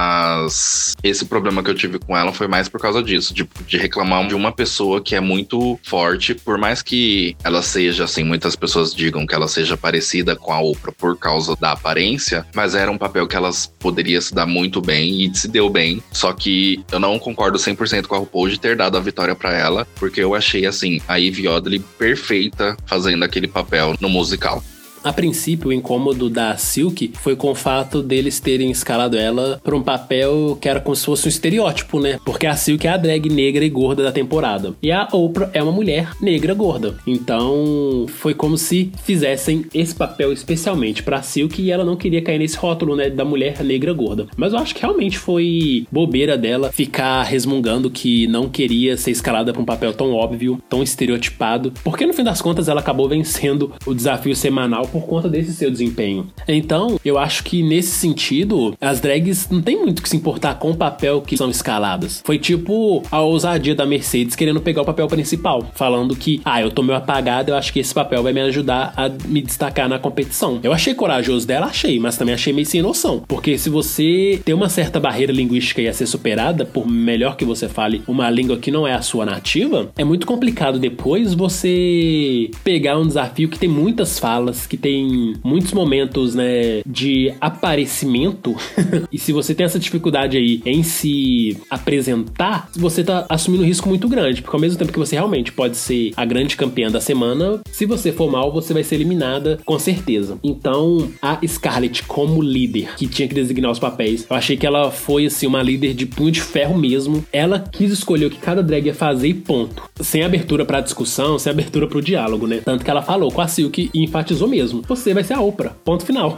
mas esse problema que eu tive com ela foi mais por causa disso, de, de reclamar de uma pessoa que é muito forte, por mais que ela seja, assim, muitas pessoas digam que ela seja parecida com a Oprah por causa da aparência, mas era um papel que elas poderia se dar muito bem e se deu bem, só que eu não concordo cem por cento com a RuPaul de ter dado a vitória pra ela, porque eu achei, assim, a Yvie Oddly perfeita fazendo aquele papel no musical. A princípio, o incômodo da Silk foi com o fato deles terem escalado ela pra um papel que era como se fosse um estereótipo, né? Porque a Silk é a drag negra e gorda da temporada. E a Oprah é uma mulher negra gorda. Então, foi como se fizessem esse papel especialmente pra Silk e ela não queria cair nesse rótulo, né, da mulher negra gorda. Mas eu acho que realmente foi bobeira dela ficar resmungando que não queria ser escalada pra um papel tão óbvio, tão estereotipado, porque no fim das contas ela acabou vencendo o desafio semanal por conta desse seu desempenho. Então, eu acho que nesse sentido, as drags não tem muito que se importar com o papel que são escaladas. Foi tipo a ousadia da Mercedes querendo pegar o papel principal, falando que, ah, eu tô meio apagada, eu acho que esse papel vai me ajudar a me destacar na competição. Eu achei corajoso dela, achei, mas também achei meio sem noção, porque se você tem uma certa barreira linguística e a ser superada, por melhor que você fale uma língua que não é a sua nativa, é muito complicado depois você pegar um desafio que tem muitas falas, que tem muitos momentos, né, de aparecimento e se você tem essa dificuldade aí em se apresentar, você tá assumindo um risco muito grande, porque ao mesmo tempo que você realmente pode ser a grande campeã da semana, se você for mal, você vai ser eliminada com certeza. Então, a Scarlett como líder, que tinha que designar os papéis, eu achei que ela foi, assim, uma líder de punho de ferro mesmo. Ela quis escolher o que cada drag ia fazer e ponto. Sem abertura pra discussão, sem abertura pro diálogo, né? Tanto que ela falou com a Silk e enfatizou mesmo. Você vai ser a Oprah. Ponto final.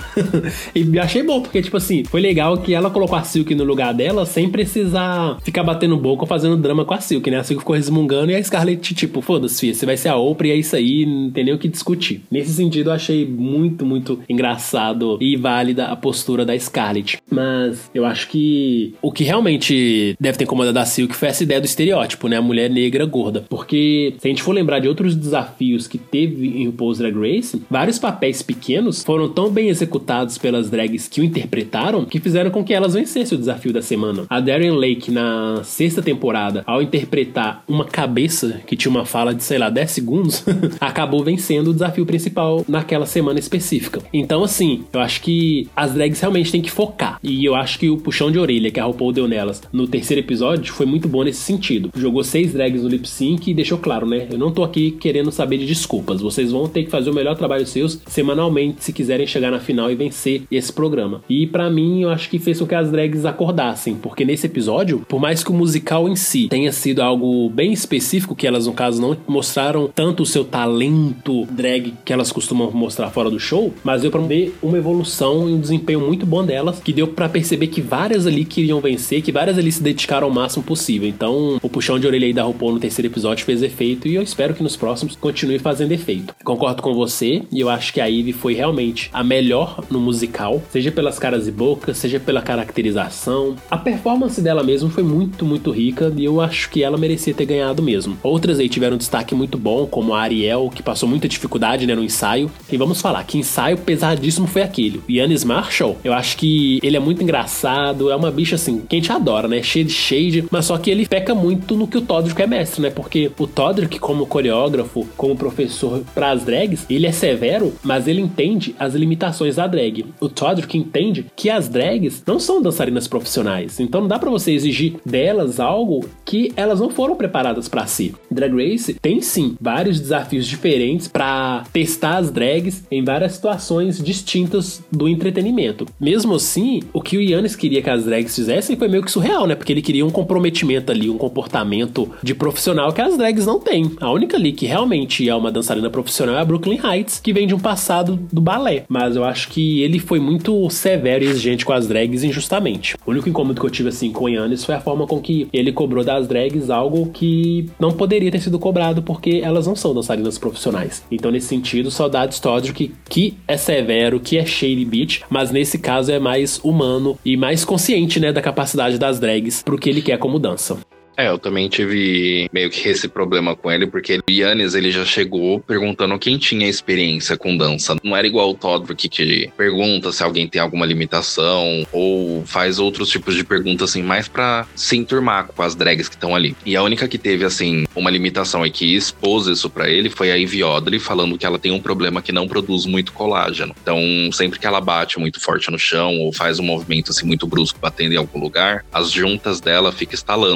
E achei bom, porque, tipo assim, foi legal que ela colocou a Silk no lugar dela sem precisar ficar batendo boca ou fazendo drama com a Silk, né? A Silk ficou resmungando e a Scarlett, tipo, foda-se, filha, você vai ser a Oprah e é isso aí, não tem nem o que discutir. Nesse sentido, eu achei muito, muito engraçado e válida a postura da Scarlett. Mas eu acho que o que realmente deve ter incomodado a Silk foi essa ideia do estereótipo, né? A mulher negra gorda. Porque se a gente for lembrar de outros desafios que teve em RuPaul's Drag Race, vários papéis pequenos foram tão bem executados pelas drags que o interpretaram que fizeram com que elas vencessem o desafio da semana. A Darien Lake, na sexta temporada, ao interpretar uma cabeça que tinha uma fala de, sei lá, dez segundos, acabou vencendo o desafio principal naquela semana específica. Então, assim, eu acho que as drags realmente têm que focar. E eu acho que o puxão de orelha que a RuPaul deu nelas no terceiro episódio foi muito bom nesse sentido. Jogou seis drags no lip sync e deixou claro, né? Eu não tô aqui querendo saber de desculpas. Vocês vão ter que fazer o melhor trabalho seus semanalmente se quiserem chegar na final e vencer esse programa. E pra mim, eu acho que fez com que as drags acordassem, porque nesse episódio, por mais que o musical em si tenha sido algo bem específico, que elas no caso não mostraram tanto o seu talento drag que elas costumam mostrar fora do show, mas deu pra ver uma evolução e um desempenho muito bom delas, que deu pra perceber que várias ali queriam vencer, que várias ali se dedicaram ao máximo possível. Então, o puxão de orelha aí da RuPaul no terceiro episódio fez efeito e eu espero que nos próximos continue fazendo efeito. Concordo com você e eu acho que a Ivy foi realmente a melhor no musical, seja pelas caras e bocas, seja pela caracterização. A performance dela mesmo foi muito, muito rica e eu acho que ela merecia ter ganhado mesmo. Outras aí tiveram um destaque muito bom, como a Ariel, que passou muita dificuldade, né, no ensaio. E vamos falar, que ensaio pesadíssimo foi aquele. O Yannis Marshall, eu acho que ele é muito engraçado, é uma bicha assim, que a gente adora, né, cheio de shade, mas só que ele peca muito no que o Todrick é mestre, né, porque o Todrick, como coreógrafo, como professor pras drags, ele é severo, mas ele entende as limitações da drag. O Todrick entende que as drags não são dançarinas profissionais, então não dá pra você exigir delas algo que elas não foram preparadas pra si. Drag Race tem sim vários desafios diferentes pra testar as drags em várias situações distintas do entretenimento. Mesmo assim, o que o Yannis queria que as drags fizessem foi meio que surreal, né? Porque ele queria um comprometimento ali, um comportamento de profissional que as drags não têm. A única ali que realmente é uma dançarina profissional é a Brooklyn Heights, que vem de um passado do balé. Mas eu acho que ele foi muito severo e exigente com as drags injustamente. O único incômodo que eu tive assim com o Yannis foi a forma com que ele cobrou das drags algo que não poderia ter sido cobrado porque elas não são dançarinas profissionais. Então nesse sentido, saudades Todrick, que é severo, que é shady bitch, mas nesse caso é mais humano e mais consciente, né, da capacidade das drags pro que ele quer como dança. É, eu também tive meio que esse problema com ele, porque o Yannis, ele já chegou perguntando quem tinha experiência com dança. Não era igual o Todrick, que pergunta se alguém tem alguma limitação, ou faz outros tipos de perguntas, assim, mais pra se enturmar com as drags que estão ali. E a única que teve, assim, uma limitação e que expôs isso pra ele foi a Ivy Odley, falando que ela tem um problema que não produz muito colágeno. Então, sempre que ela bate muito forte no chão, ou faz um movimento, assim, muito brusco, batendo em algum lugar, as juntas dela ficam estalando. Se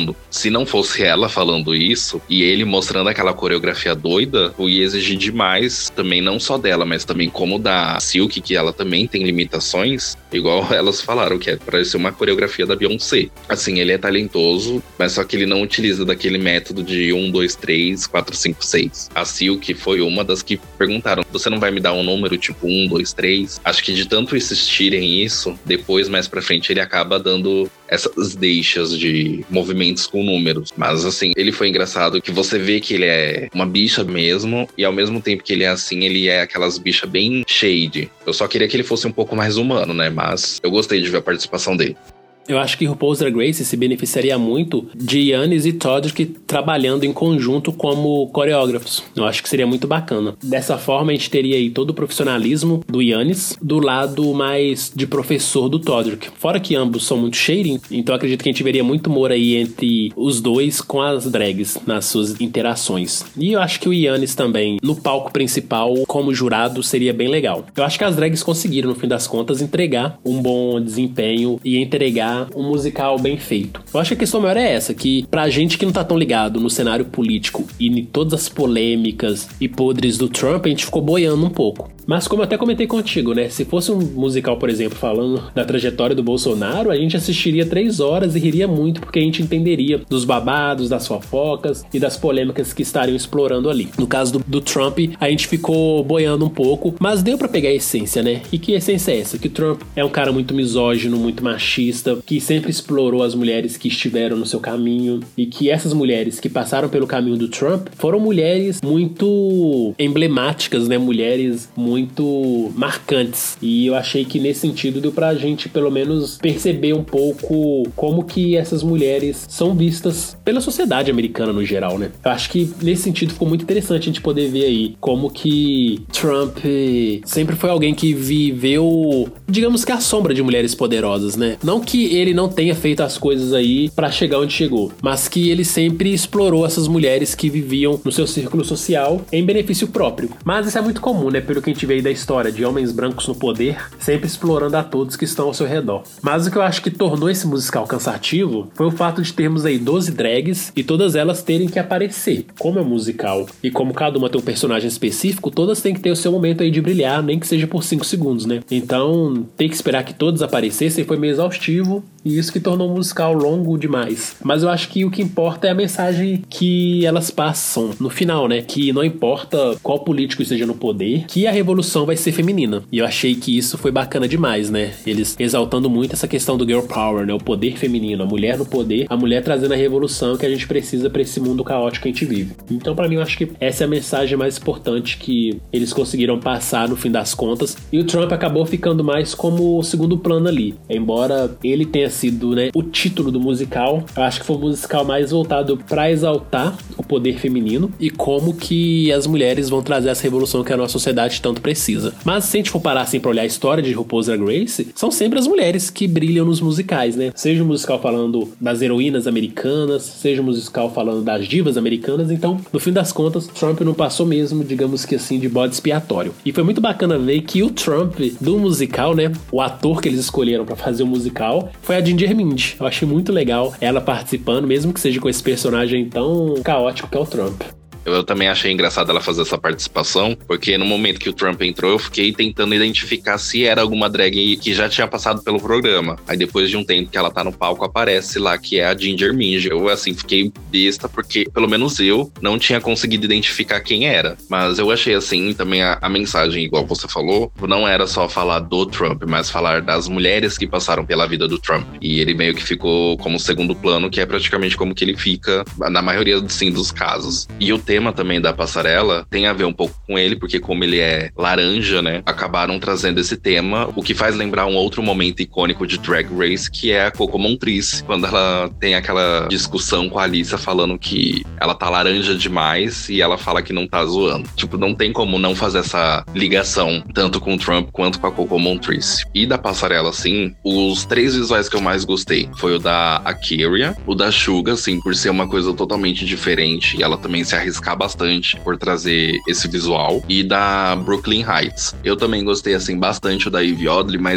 se não fosse ela falando isso e ele mostrando aquela coreografia doida, eu ia exigir demais também, não só dela, mas também como da Silk, que ela também tem limitações, igual elas falaram, que é pra ser uma coreografia da Beyoncé. Assim, ele é talentoso, mas só que ele não utiliza daquele método de um, dois, três, quatro, cinco, seis. A Silk foi uma das que perguntaram, você não vai me dar um número tipo um, dois, três? Acho que de tanto insistirem isso, depois, mais pra frente, ele acaba dando essas deixas de movimentos com números. Mas assim, ele foi engraçado que você vê que ele é uma bicha mesmo, e ao mesmo tempo que ele é assim, ele é aquelas bichas bem shade. Eu só queria que ele fosse um pouco mais humano, né? Mas eu gostei de ver a participação dele. Eu acho que RuPaul's Drag Race se beneficiaria muito de Yannis e Todrick trabalhando em conjunto como coreógrafos. Eu acho que seria muito bacana. Dessa forma, a gente teria aí todo o profissionalismo do Yannis do lado mais de professor do Todrick. Fora que ambos são muito shading, então acredito que a gente veria muito humor aí entre os dois com as drags nas suas interações. E eu acho que o Yannis também, no palco principal, como jurado, seria bem legal. Eu acho que as drags conseguiram, no fim das contas, entregar um bom desempenho e entregar um musical bem feito. Eu acho que a questão maior é essa, que pra gente que não tá tão ligado no cenário político e em todas as polêmicas e podres do Trump, a gente ficou boiando um pouco. Mas como eu até comentei contigo, né? Se fosse um musical, por exemplo, falando da trajetória do Bolsonaro, a gente assistiria três horas e riria muito, porque a gente entenderia dos babados, das fofocas e das polêmicas que estariam explorando ali. No caso do, do Trump, a gente ficou boiando um pouco, mas deu pra pegar a essência, né? E que essência é essa? Que o Trump é um cara muito misógino, muito machista, que sempre explorou as mulheres que estiveram no seu caminho, e que essas mulheres que passaram pelo caminho do Trump foram mulheres muito emblemáticas, né? Mulheres muito marcantes. E eu achei que nesse sentido deu pra gente pelo menos perceber um pouco como que essas mulheres são vistas pela sociedade americana no geral, né? Eu acho que nesse sentido ficou muito interessante a gente poder ver aí como que Trump sempre foi alguém que viveu, digamos que a sombra de mulheres poderosas, né? Não que ele não tenha feito as coisas aí pra chegar onde chegou, mas que ele sempre explorou essas mulheres que viviam no seu círculo social em benefício próprio. Mas isso é muito comum, né? Pelo que a gente vê aí da história de homens brancos no poder, sempre explorando a todos que estão ao seu redor. Mas o que eu acho que tornou esse musical cansativo foi o fato de termos aí doze drags e todas elas terem que aparecer. Como é um musical e como cada uma tem um personagem específico, todas têm que ter o seu momento aí de brilhar, nem que seja por cinco segundos, né? Então, ter que esperar que todos aparecessem foi meio exaustivo, e isso que tornou o musical longo demais. Mas eu acho que o que importa é a mensagem que elas passam no final, né? Que não importa qual político esteja no poder, que a revolução vai ser feminina. E eu achei que isso foi bacana demais, né? Eles exaltando muito essa questão do girl power, né? O poder feminino, a mulher no poder, a mulher trazendo a revolução que a gente precisa pra esse mundo caótico que a gente vive. Então, pra mim, eu acho que essa é a mensagem mais importante que eles conseguiram passar no fim das contas. E o Trump acabou ficando mais como o segundo plano ali. Embora ele tenha sido, né, o título do musical, eu acho que foi um musical mais voltado pra exaltar o poder feminino e como que as mulheres vão trazer essa revolução que a nossa sociedade tanto precisa. Mas se a gente for parar assim pra olhar a história de RuPaul's Drag Race, são sempre as mulheres que brilham nos musicais, né? Seja um musical falando das heroínas americanas, seja um musical falando das divas americanas. Então, no fim das contas, Trump não passou mesmo, digamos que assim, de bode expiatório. E foi muito bacana ver que o Trump do musical, né, o ator que eles escolheram pra fazer o musical foi a Ginger Mind. Eu achei muito legal ela participando, mesmo que seja com esse personagem tão caótico que é o Trump. Eu também achei engraçado ela fazer essa participação, porque no momento que o Trump entrou, eu fiquei tentando identificar se era alguma drag que já tinha passado pelo programa. Aí depois de um tempo que ela tá no palco, aparece lá que é a Ginger Mind. Eu, assim, fiquei besta, porque pelo menos eu não tinha conseguido identificar quem era. Mas eu achei, assim, também a, a mensagem, igual você falou, não era só falar do Trump, mas falar das mulheres que passaram pela vida do Trump. E ele meio que ficou como segundo plano, que é praticamente como que ele fica na maioria, sim, dos casos. E o tema também da passarela tem a ver um pouco com ele, porque como ele é laranja, né, acabaram trazendo esse tema, o que faz lembrar um outro momento icônico de Drag Race, que é a Coco Montrese, quando ela tem aquela discussão com a Alyssa falando que ela tá laranja demais e ela fala que não tá zoando. Tipo, não tem como não fazer essa ligação, tanto com o Trump quanto com a Coco Montrese. E da passarela, assim, os três visuais que eu mais gostei foi o da A'keria, o da Suga, assim, por ser uma coisa totalmente diferente, e ela também se arriscar bastante por trazer esse visual, e da Brooklyn Heights. Eu também gostei, assim, bastante da Yvie Oddly, mas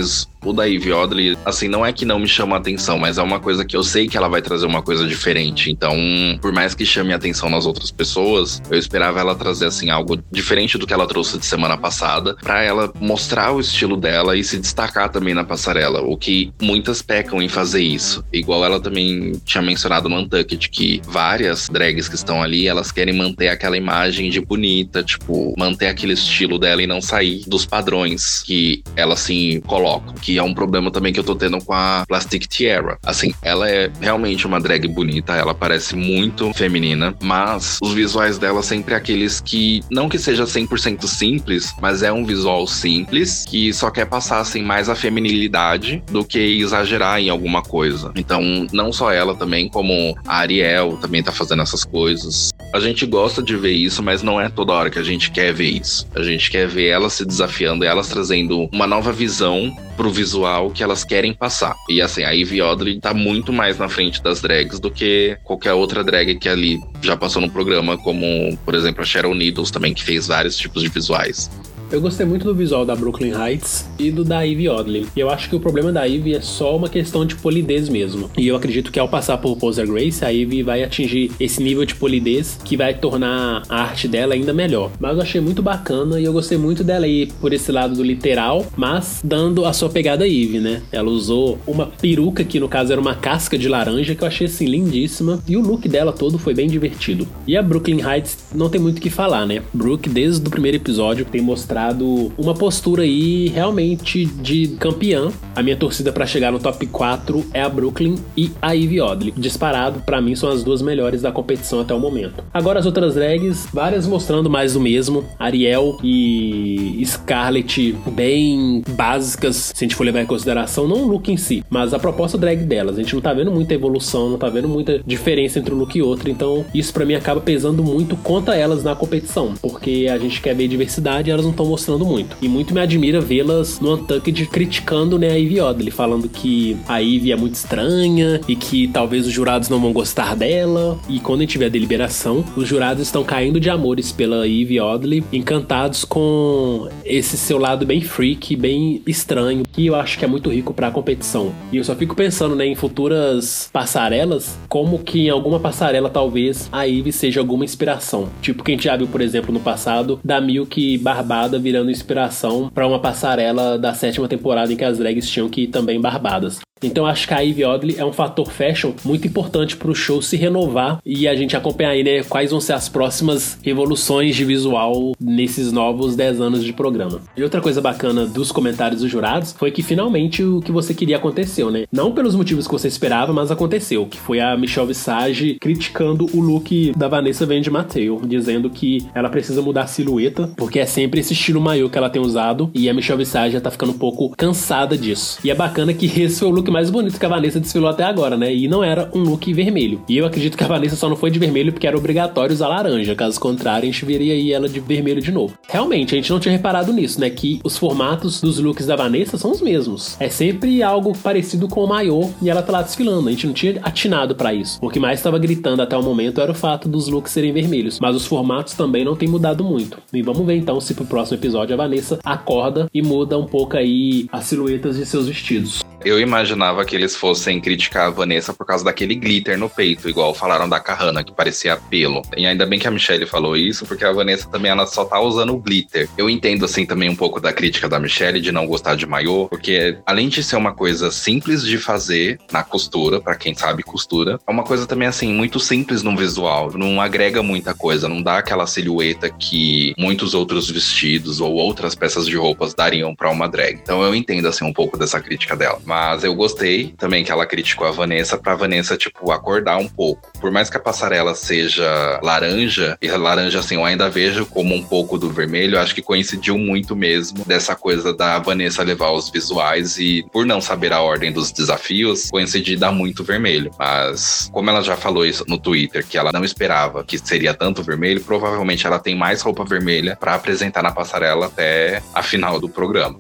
O da Ivy Odley, assim, não é que não me chama a atenção, mas é uma coisa que eu sei que ela vai trazer uma coisa diferente. Então, por mais que chame a atenção nas outras pessoas, eu esperava ela trazer, assim, algo diferente do que ela trouxe de semana passada, pra ela mostrar o estilo dela e se destacar também na passarela, o que muitas pecam em fazer isso. Igual ela também tinha mencionado no Untucked, que várias drags que estão ali, elas querem manter aquela imagem de bonita, tipo, manter aquele estilo dela e não sair dos padrões que ela, assim, coloca, que é um problema também que eu tô tendo com a Plastic Tiara. Assim, ela é realmente uma drag bonita, ela parece muito feminina, mas os visuais dela sempre aqueles que, não que seja cem por cento simples, mas é um visual simples, que só quer passar, assim, mais a feminilidade do que exagerar em alguma coisa. Então, não só ela também, como a Ariel também tá fazendo essas coisas. A gente gosta de ver isso, mas não é toda hora que a gente quer ver isso. A gente quer ver elas se desafiando, elas trazendo uma nova visão pro visual que elas querem passar. E assim, a Ivy Odley tá muito mais na frente das drags do que qualquer outra drag que ali já passou no programa, como, por exemplo, a Cheryl Needles também, que fez vários tipos de visuais. Eu gostei muito do visual da Brooklyn Heights e do da Ivy Odley. E eu acho que o problema da Ivy é só uma questão de polidez mesmo. E eu acredito que ao passar por RuPaul's Drag Race, a Ivy vai atingir esse nível de polidez que vai tornar a arte dela ainda melhor. Mas eu achei muito bacana e eu gostei muito dela ir por esse lado do literal, mas dando a sua pegada Ivy, né? Ela usou uma peruca, que no caso era uma casca de laranja, que eu achei assim lindíssima. E o look dela todo foi bem divertido. E a Brooklyn Heights não tem muito o que falar, né? Brooke, desde o primeiro episódio, tem mostrado uma postura aí realmente de campeã. A minha torcida pra chegar no top quatro é a Brooklyn e a Ivy Odley. Disparado, pra mim são as duas melhores da competição até o momento. Agora as outras drags, várias mostrando mais do mesmo. Ariel e Scarlett bem básicas, se a gente for levar em consideração, não o look em si, mas a proposta drag delas. A gente não tá vendo muita evolução, não tá vendo muita diferença entre um look e outro, então isso pra mim acaba pesando muito contra elas na competição, porque a gente quer ver diversidade e elas não estão mostrando muito. E muito me admira vê-las no Untucked criticando, né, a Ivy Odley, falando que a Ivy é muito estranha e que talvez os jurados não vão gostar dela. E quando a gente tiver a deliberação, os jurados estão caindo de amores pela Ivy Odley, encantados com esse seu lado bem freak, bem estranho, que eu acho que é muito rico pra competição. E eu só fico pensando, né, em futuras passarelas, como que em alguma passarela talvez a Ivy seja alguma inspiração. Tipo que a gente já viu, por exemplo, no passado, da Milk barbada virando inspiração para uma passarela da sétima temporada em que as drags tinham que ir também barbadas. Então acho que a Ivy Odley é um fator fashion muito importante pro show se renovar e a gente acompanhar aí, né, quais vão ser as próximas revoluções de visual nesses novos dez anos de programa. E outra coisa bacana dos comentários dos jurados foi que finalmente o que você queria aconteceu, né? Não pelos motivos que você esperava, mas aconteceu, que foi a Michelle Visage criticando o look da Vanessa Van de Mateo, dizendo que ela precisa mudar a silhueta, porque é sempre esse estilo maiô que ela tem usado, e a Michelle Visage já tá ficando um pouco cansada disso. E é bacana que esse foi o look mais bonito que a Vanessa desfilou até agora, né? E não era um look vermelho. E eu acredito que a Vanessa só não foi de vermelho porque era obrigatório usar laranja. Caso contrário, a gente veria aí ela de vermelho de novo. Realmente, a gente não tinha reparado nisso, né? Que os formatos dos looks da Vanessa são os mesmos. É sempre algo parecido com o maiô e ela tá lá desfilando. A gente não tinha atinado pra isso. O que mais estava gritando até o momento era o fato dos looks serem vermelhos. Mas os formatos também não têm mudado muito. E vamos ver então se pro próximo episódio a Vanessa acorda e muda um pouco aí as silhuetas de seus vestidos. Eu imaginava que eles fossem criticar a Vanessa por causa daquele glitter no peito, igual falaram da Kahana, que parecia pelo. E ainda bem que a Michelle falou isso, porque a Vanessa também ela só tá usando o glitter. Eu entendo, assim, também um pouco da crítica da Michelle de não gostar de maiô, porque além de ser uma coisa simples de fazer na costura, pra quem sabe costura, é uma coisa também, assim, muito simples no visual. Não agrega muita coisa, não dá aquela silhueta que muitos outros vestidos ou outras peças de roupas dariam pra uma drag. Então eu entendo, assim, um pouco dessa crítica dela. Mas eu gostei também que ela criticou a Vanessa, pra Vanessa, tipo, acordar um pouco. Por mais que a passarela seja laranja, e laranja, assim, eu ainda vejo como um pouco do vermelho, eu acho que coincidiu muito mesmo dessa coisa da Vanessa levar os visuais e, por não saber a ordem dos desafios, coincidir dar muito vermelho. Mas, como ela já falou isso no Twitter, que ela não esperava que seria tanto vermelho, provavelmente ela tem mais roupa vermelha pra apresentar na passarela até a final do programa.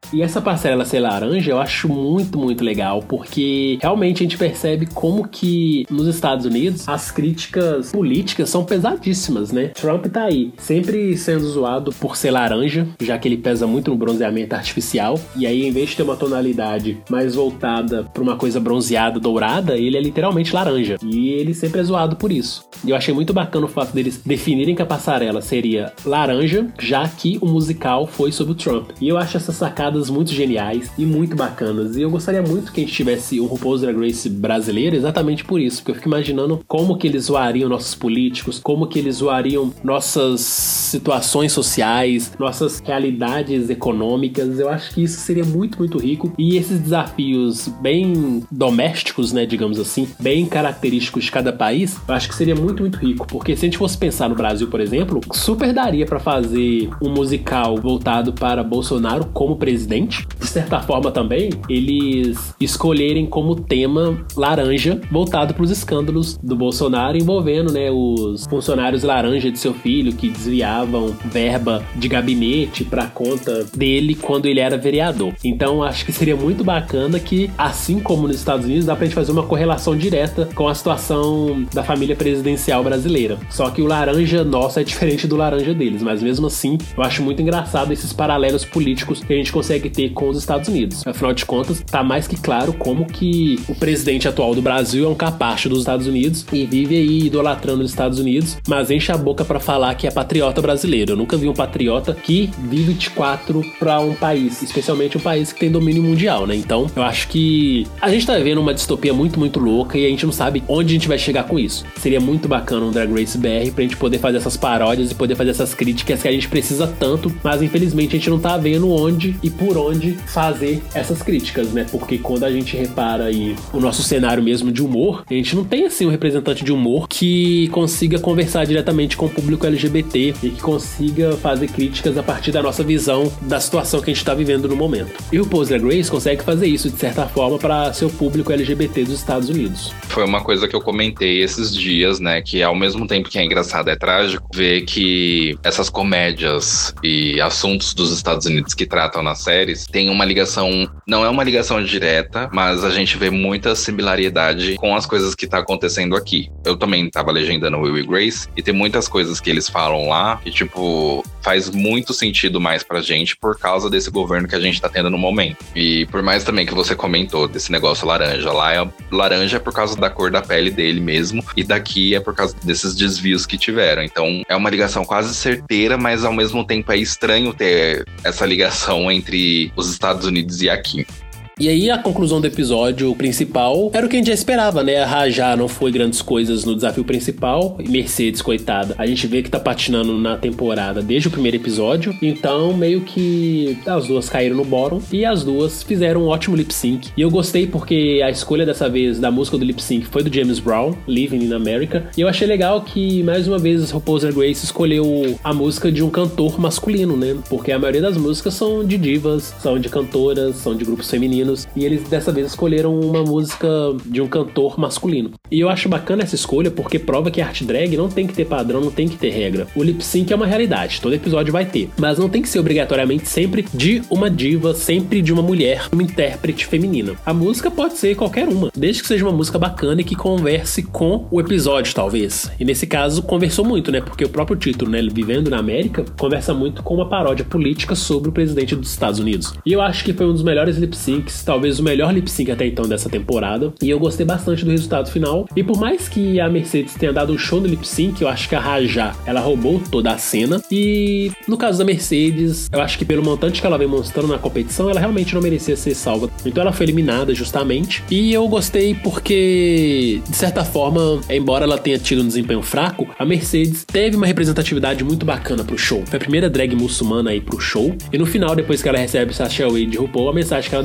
E essa passarela ser laranja eu acho muito, muito legal, porque realmente a gente percebe como que nos Estados Unidos as críticas políticas são pesadíssimas, né? Trump tá aí, sempre sendo zoado por ser laranja, já que ele pesa muito no bronzeamento artificial, e aí em vez de ter uma tonalidade mais voltada pra uma coisa bronzeada, dourada, ele é literalmente laranja, e ele sempre é zoado por isso. E eu achei muito bacana o fato deles definirem que a passarela seria laranja, já que o musical foi sobre o Trump. E eu acho essas sacadas muito geniais e muito bacanas, e eu gostaria muito que a gente tivesse o RuPaul's Drag Race brasileiro exatamente por isso, porque eu fico imaginando como que eles zoariam nossos políticos, como que eles zoariam nossas situações sociais, nossas realidades econômicas. Eu acho que isso seria muito, muito rico, e esses desafios bem domésticos, né, digamos assim, bem característicos de cada país, eu acho que seria muito, muito rico, porque se a gente fosse pensar no Brasil, por exemplo, super daria pra fazer um musical voltado para Bolsonaro como presidente. De certa forma também, eles escolherem como tema laranja, voltado pros escândalos do Bolsonaro envolvendo, né, os funcionários laranja de seu filho que desviavam verba de gabinete pra conta dele quando ele era vereador. Então acho que seria muito bacana que, assim como nos Estados Unidos, dá pra gente fazer uma correlação direta com a situação da família presidencial brasileira. Só que o laranja nosso é diferente do laranja deles, mas mesmo assim eu acho muito engraçado esses paralelos políticos que a gente consegue ter com os Estados Unidos. Afinal de contas, tá mais que claro como que o presidente atual do Brasil é um capacho dos Estados Unidos e vive aí idolatrando os Estados Unidos, mas enche a boca pra falar que é patriota brasileiro. Eu nunca vi um patriota que vive de quatro pra um país, especialmente um país que tem domínio mundial, né? Então, eu acho que a gente tá vivendo uma distopia muito, muito louca e a gente não sabe onde a gente vai chegar com isso. Seria muito bacana um Drag Race B R pra gente poder fazer essas paródias e poder fazer essas críticas que a gente precisa tanto, mas infelizmente a gente não tá vendo onde e por onde fazer essas críticas, né? Porque quando a gente repara aí o nosso cenário mesmo de humor, a gente não tem assim um representante de humor que consiga conversar diretamente com o público L G B T e que consiga fazer críticas a partir da nossa visão da situação que a gente tá vivendo no momento. E o RuPaul's Drag Race consegue fazer isso, de certa forma, para seu público L G B T dos Estados Unidos. Foi uma coisa que eu comentei esses dias, né, que ao mesmo tempo que é engraçado, é trágico, ver que essas comédias e assuntos dos Estados Unidos que tratam nas séries tem uma ligação, não é uma ligação direta, mas a gente vê muita similaridade com as coisas que tá acontecendo aqui. Eu também tava legendando Will e Grace, e tem muitas coisas que eles falam lá que, tipo, faz muito sentido mais pra gente por causa desse governo que a gente tá tendo no momento. E por mais também que você comentou desse negócio laranja, lá é laranja é por causa da cor da pele dele mesmo, e daqui é por causa desses desvios que tiveram. Então é uma ligação quase certeira, mas ao mesmo tempo é estranho ter essa ligação entre os Estados Unidos e aqui. E aí a conclusão do episódio principal era o que a gente já esperava, né? A Rajá não foi grandes coisas no desafio principal, e Mercedes, coitada, a gente vê que tá patinando na temporada desde o primeiro episódio, então meio que as duas caíram no bottom e as duas fizeram um ótimo lip sync. E eu gostei porque a escolha dessa vez da música do lip sync foi do James Brown, Living in America, e eu achei legal que mais uma vez RuPaul's Drag Race escolheu a música de um cantor masculino, né? Porque a maioria das músicas são de divas, são de cantoras, são de grupos femininos, e eles dessa vez escolheram uma música de um cantor masculino. E eu acho bacana essa escolha porque prova que a arte drag não tem que ter padrão, não tem que ter regra. O lip sync é uma realidade, todo episódio vai ter, mas não tem que ser obrigatoriamente sempre de uma diva, sempre de uma mulher, uma intérprete feminina. A música pode ser qualquer uma, desde que seja uma música bacana e que converse com o episódio, talvez. E nesse caso conversou muito, né? Porque o próprio título, né, Vivendo na América, conversa muito com uma paródia política sobre o presidente dos Estados Unidos. E eu acho que foi um dos melhores lip syncs, talvez o melhor lip sync até então dessa temporada, e eu gostei bastante do resultado final. E por mais que a Mercedes tenha dado um show no lip sync, eu acho que a Rajá, ela roubou toda a cena, e no caso da Mercedes, eu acho que pelo montante que ela vem mostrando na competição, ela realmente não merecia ser salva, então ela foi eliminada justamente. E eu gostei porque, de certa forma, embora ela tenha tido um desempenho fraco, a Mercedes teve uma representatividade muito bacana pro show. Foi a primeira drag muçulmana aí pro show, e no final, depois que ela recebe Sasha Wade de RuPaul, a mensagem que ela deixou foi muito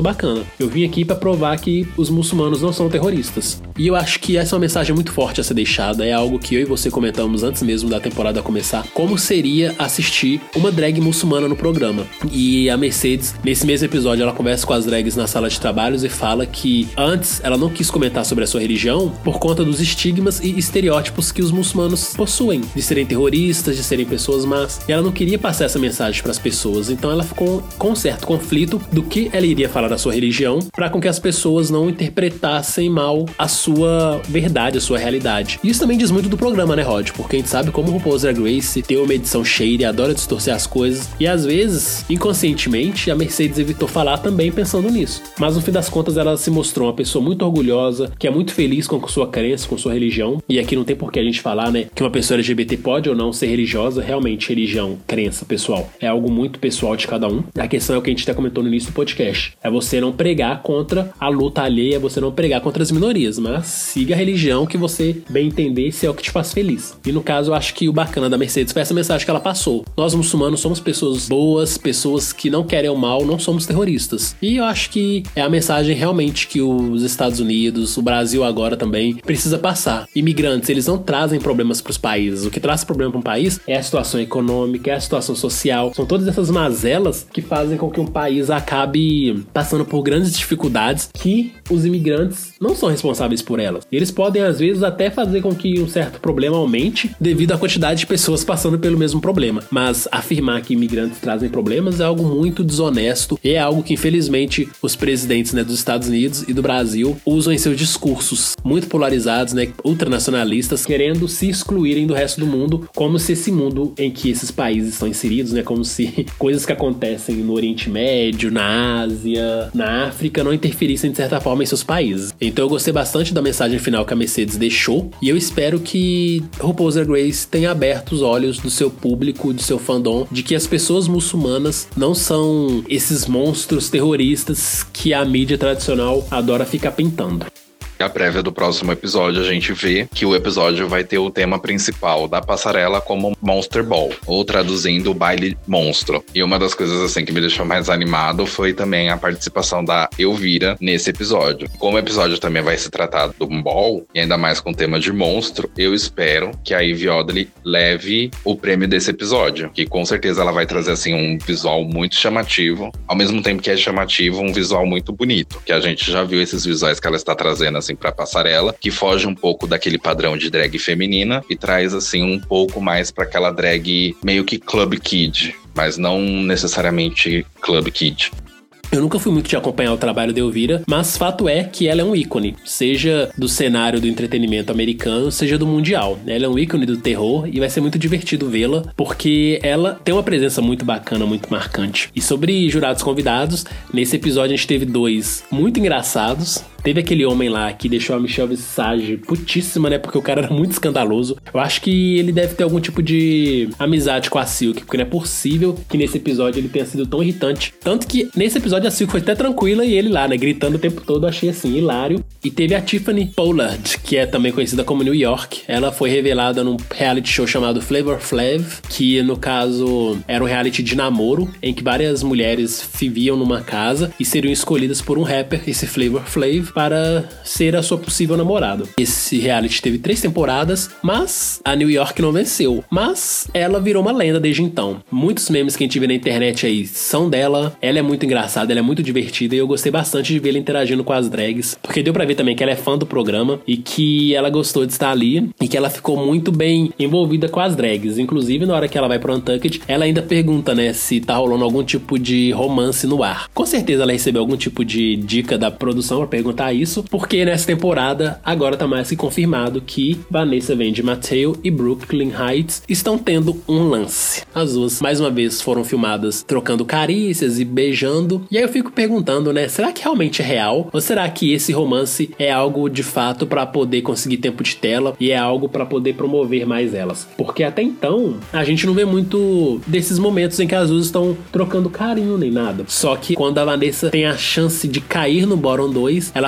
muito bacana. Eu vim aqui pra provar que os muçulmanos não são terroristas. E eu acho que essa é uma mensagem muito forte a ser deixada, é algo que eu e você comentamos antes mesmo da temporada começar, como seria assistir uma drag muçulmana no programa. E a Mercedes, nesse mesmo episódio, ela conversa com as drags na sala de trabalhos e fala que antes ela não quis comentar sobre a sua religião por conta dos estigmas e estereótipos que os muçulmanos possuem, de serem terroristas, de serem pessoas más, e ela não queria passar essa mensagem para as pessoas, então ela ficou com um certo conflito do que ela iria falar da sua religião, para com que as pessoas não interpretassem mal a sua verdade, a sua realidade. E isso também diz muito do programa, né, Rod? Porque a gente sabe como o RuPaul's Drag Race tem uma edição shady, adora distorcer as coisas, e às vezes, inconscientemente, a Mercedes evitou falar também pensando nisso. Mas no fim das contas, ela se mostrou uma pessoa muito orgulhosa, que é muito feliz com sua crença, com sua religião, e aqui não tem por que a gente falar, né, que uma pessoa L G B T pode ou não ser religiosa. Realmente, religião, crença, pessoal, é algo muito pessoal de cada um. A questão é o que a gente até comentou no início do podcast, é você não pregar contra a luta alheia, é você não pregar contra as minorias, mas siga a religião que você bem entender se é o que te faz feliz. E no caso, eu acho que o bacana da Mercedes foi essa mensagem que ela passou. Nós muçulmanos somos pessoas boas, pessoas que não querem o mal, não somos terroristas. E eu acho que é a mensagem realmente que os Estados Unidos, o Brasil agora também, precisa passar. Imigrantes, eles não trazem problemas para os países. O que traz problema para um país é a situação econômica, é a situação social. São todas essas mazelas que fazem com que um país acabe passando por grandes dificuldades que os imigrantes não são responsáveis por elas. Eles podem, às vezes, até fazer com que um certo problema aumente devido à quantidade de pessoas passando pelo mesmo problema. Mas afirmar que imigrantes trazem problemas é algo muito desonesto e é algo que, infelizmente, os presidentes, né, dos Estados Unidos e do Brasil usam em seus discursos muito polarizados, né, ultranacionalistas, querendo se excluírem do resto do mundo, como se esse mundo em que esses países estão inseridos, né, como se coisas que acontecem no Oriente Médio, na Ásia, na África, não interferissem de certa forma em seus países. Então eu gostei bastante da mensagem final que a Mercedes deixou, e eu espero que RuPaul's Drag Race tenha aberto os olhos do seu público, do seu fandom, de que as pessoas muçulmanas não são esses monstros terroristas que a mídia tradicional adora ficar pintando. A prévia do próximo episódio, a gente vê que o episódio vai ter o tema principal da passarela como Monster Ball, ou traduzindo, o baile monstro. E uma das coisas assim que me deixou mais animado foi também a participação da Elvira nesse episódio. Como o episódio também vai se tratar do ball, e ainda mais com o tema de monstro, eu espero que a Ivy Oddly leve o prêmio desse episódio, que com certeza ela vai trazer assim um visual muito chamativo, ao mesmo tempo que é chamativo, um visual muito bonito, que a gente já viu esses visuais que ela está trazendo assim pra passarela, que foge um pouco daquele padrão de drag feminina e traz assim um pouco mais pra aquela drag meio que club kid, mas não necessariamente club kid. Eu nunca fui muito de acompanhar o trabalho da Elvira, mas fato é que ela é um ícone, seja do cenário do entretenimento americano, seja do mundial. Ela é um ícone do terror e vai ser muito divertido vê-la, porque ela tem uma presença muito bacana, muito marcante. E sobre jurados convidados, nesse episódio a gente teve dois muito engraçados. Teve aquele homem lá que deixou a Michelle Visage putíssima, né? Porque o cara era muito escandaloso. Eu acho que ele deve ter algum tipo de amizade com a Silk, porque não é possível que nesse episódio ele tenha sido tão irritante. Tanto que nesse episódio a Silk foi até tranquila e ele lá, né? Gritando o tempo todo, eu achei assim, hilário. E teve a Tiffany Pollard, que é também conhecida como New York. Ela foi revelada num reality show chamado Flavor Flav, que no caso era um reality de namoro, em que várias mulheres viviam numa casa e seriam escolhidas por um rapper, esse Flavor Flav, para ser a sua possível namorada. Esse reality teve três temporadas, mas a New York não venceu. Mas ela virou uma lenda desde então. Muitos memes que a gente vê na internet aí são dela. Ela é muito engraçada, ela é muito divertida e eu gostei bastante de ver ela interagindo com as drags, porque deu pra ver também que ela é fã do programa e que ela gostou de estar ali e que ela ficou muito bem envolvida com as drags. Inclusive, na hora que ela vai pro Untucked, ela ainda pergunta, né, se tá rolando algum tipo de romance no ar. Com certeza ela recebeu algum tipo de dica da produção pra perguntar isso, porque nessa temporada agora tá mais que confirmado que Vanessa Van de Mateo e Brooklyn Heights estão tendo um lance. As duas, mais uma vez, foram filmadas trocando carícias e beijando, e aí eu fico perguntando, né, será que realmente é real? Ou será que esse romance é algo de fato pra poder conseguir tempo de tela e é algo pra poder promover mais elas? Porque até então, a gente não vê muito desses momentos em que as duas estão trocando carinho nem nada. Só que quando a Vanessa tem a chance de cair no bottom dois, ela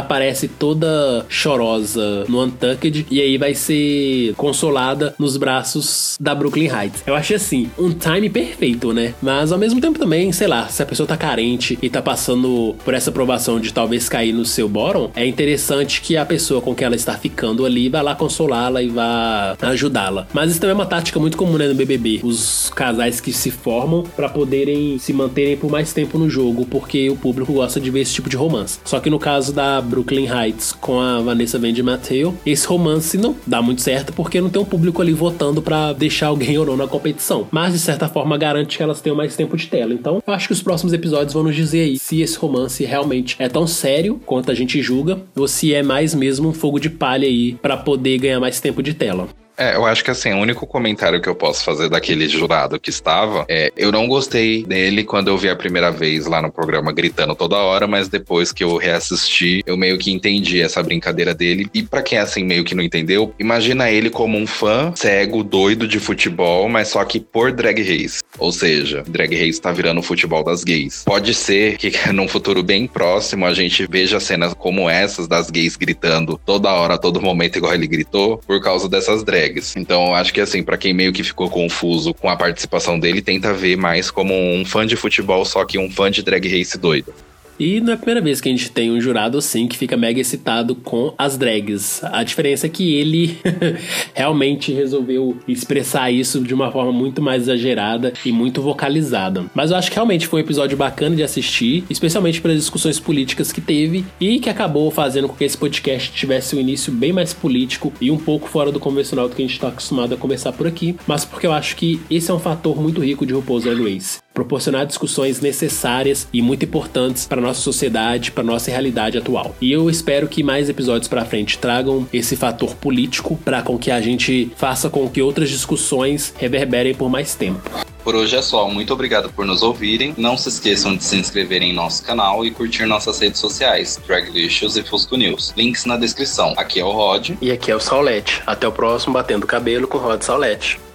aparece toda chorosa no Untucked e aí vai ser consolada nos braços da Brooklyn Heights. Eu achei assim, um time perfeito, né? Mas ao mesmo tempo também, sei lá, se a pessoa tá carente e tá passando por essa provação de talvez cair no seu bottom, é interessante que a pessoa com quem ela está ficando ali vá lá consolá-la e vá ajudá-la. Mas isso também é uma tática muito comum, né, no B B B. Os casais que se formam pra poderem se manterem por mais tempo no jogo, porque o público gosta de ver esse tipo de romance. Só que no caso da Brooklyn Heights com a Vanessa Van de Mateo, esse romance não dá muito certo porque não tem um público ali votando pra deixar alguém ou não na competição. Mas de certa forma garante que elas tenham mais tempo de tela. Então eu acho que os próximos episódios vão nos dizer aí se esse romance realmente é tão sério quanto a gente julga ou se é mais mesmo um fogo de palha aí pra poder ganhar mais tempo de tela. É, eu acho que assim, o único comentário que eu posso fazer daquele jurado que estava é, eu não gostei dele quando eu vi a primeira vez lá no programa gritando toda hora, mas depois que eu reassisti, eu meio que entendi essa brincadeira dele. E pra quem assim meio que não entendeu, imagina ele como um fã cego, doido de futebol, mas só que por Drag Race. Ou seja, Drag Race tá virando o futebol das gays. Pode ser que num futuro bem próximo a gente veja cenas como essas das gays gritando toda hora, a todo momento, igual ele gritou, por causa dessas drags. Então eu acho que assim, pra quem meio que ficou confuso com a participação dele, tenta ver mais como um fã de futebol, só que um fã de Drag Race doido. E não é a primeira vez que a gente tem um jurado assim que fica mega excitado com as drags. A diferença é que ele realmente resolveu expressar isso de uma forma muito mais exagerada e muito vocalizada. Mas eu acho que realmente foi um episódio bacana de assistir, especialmente pelas discussões políticas que teve e que acabou fazendo com que esse podcast tivesse um início bem mais político e um pouco fora do convencional do que a gente está acostumado a conversar por aqui, mas porque eu acho que esse é um fator muito rico de RuPaul's Drag Race. Proporcionar discussões necessárias e muito importantes para nossa sociedade, para nossa realidade atual. E eu espero que mais episódios para frente tragam esse fator político para com que a gente faça com que outras discussões reverberem por mais tempo. Por hoje é só, muito obrigado por nos ouvirem. Não se esqueçam de se inscreverem em nosso canal e curtir nossas redes sociais, Draglicious e Fusco News. Links na descrição. Aqui é o Rod. E aqui é o Saulete. Até o próximo Batendo Cabelo com Rod Saulete.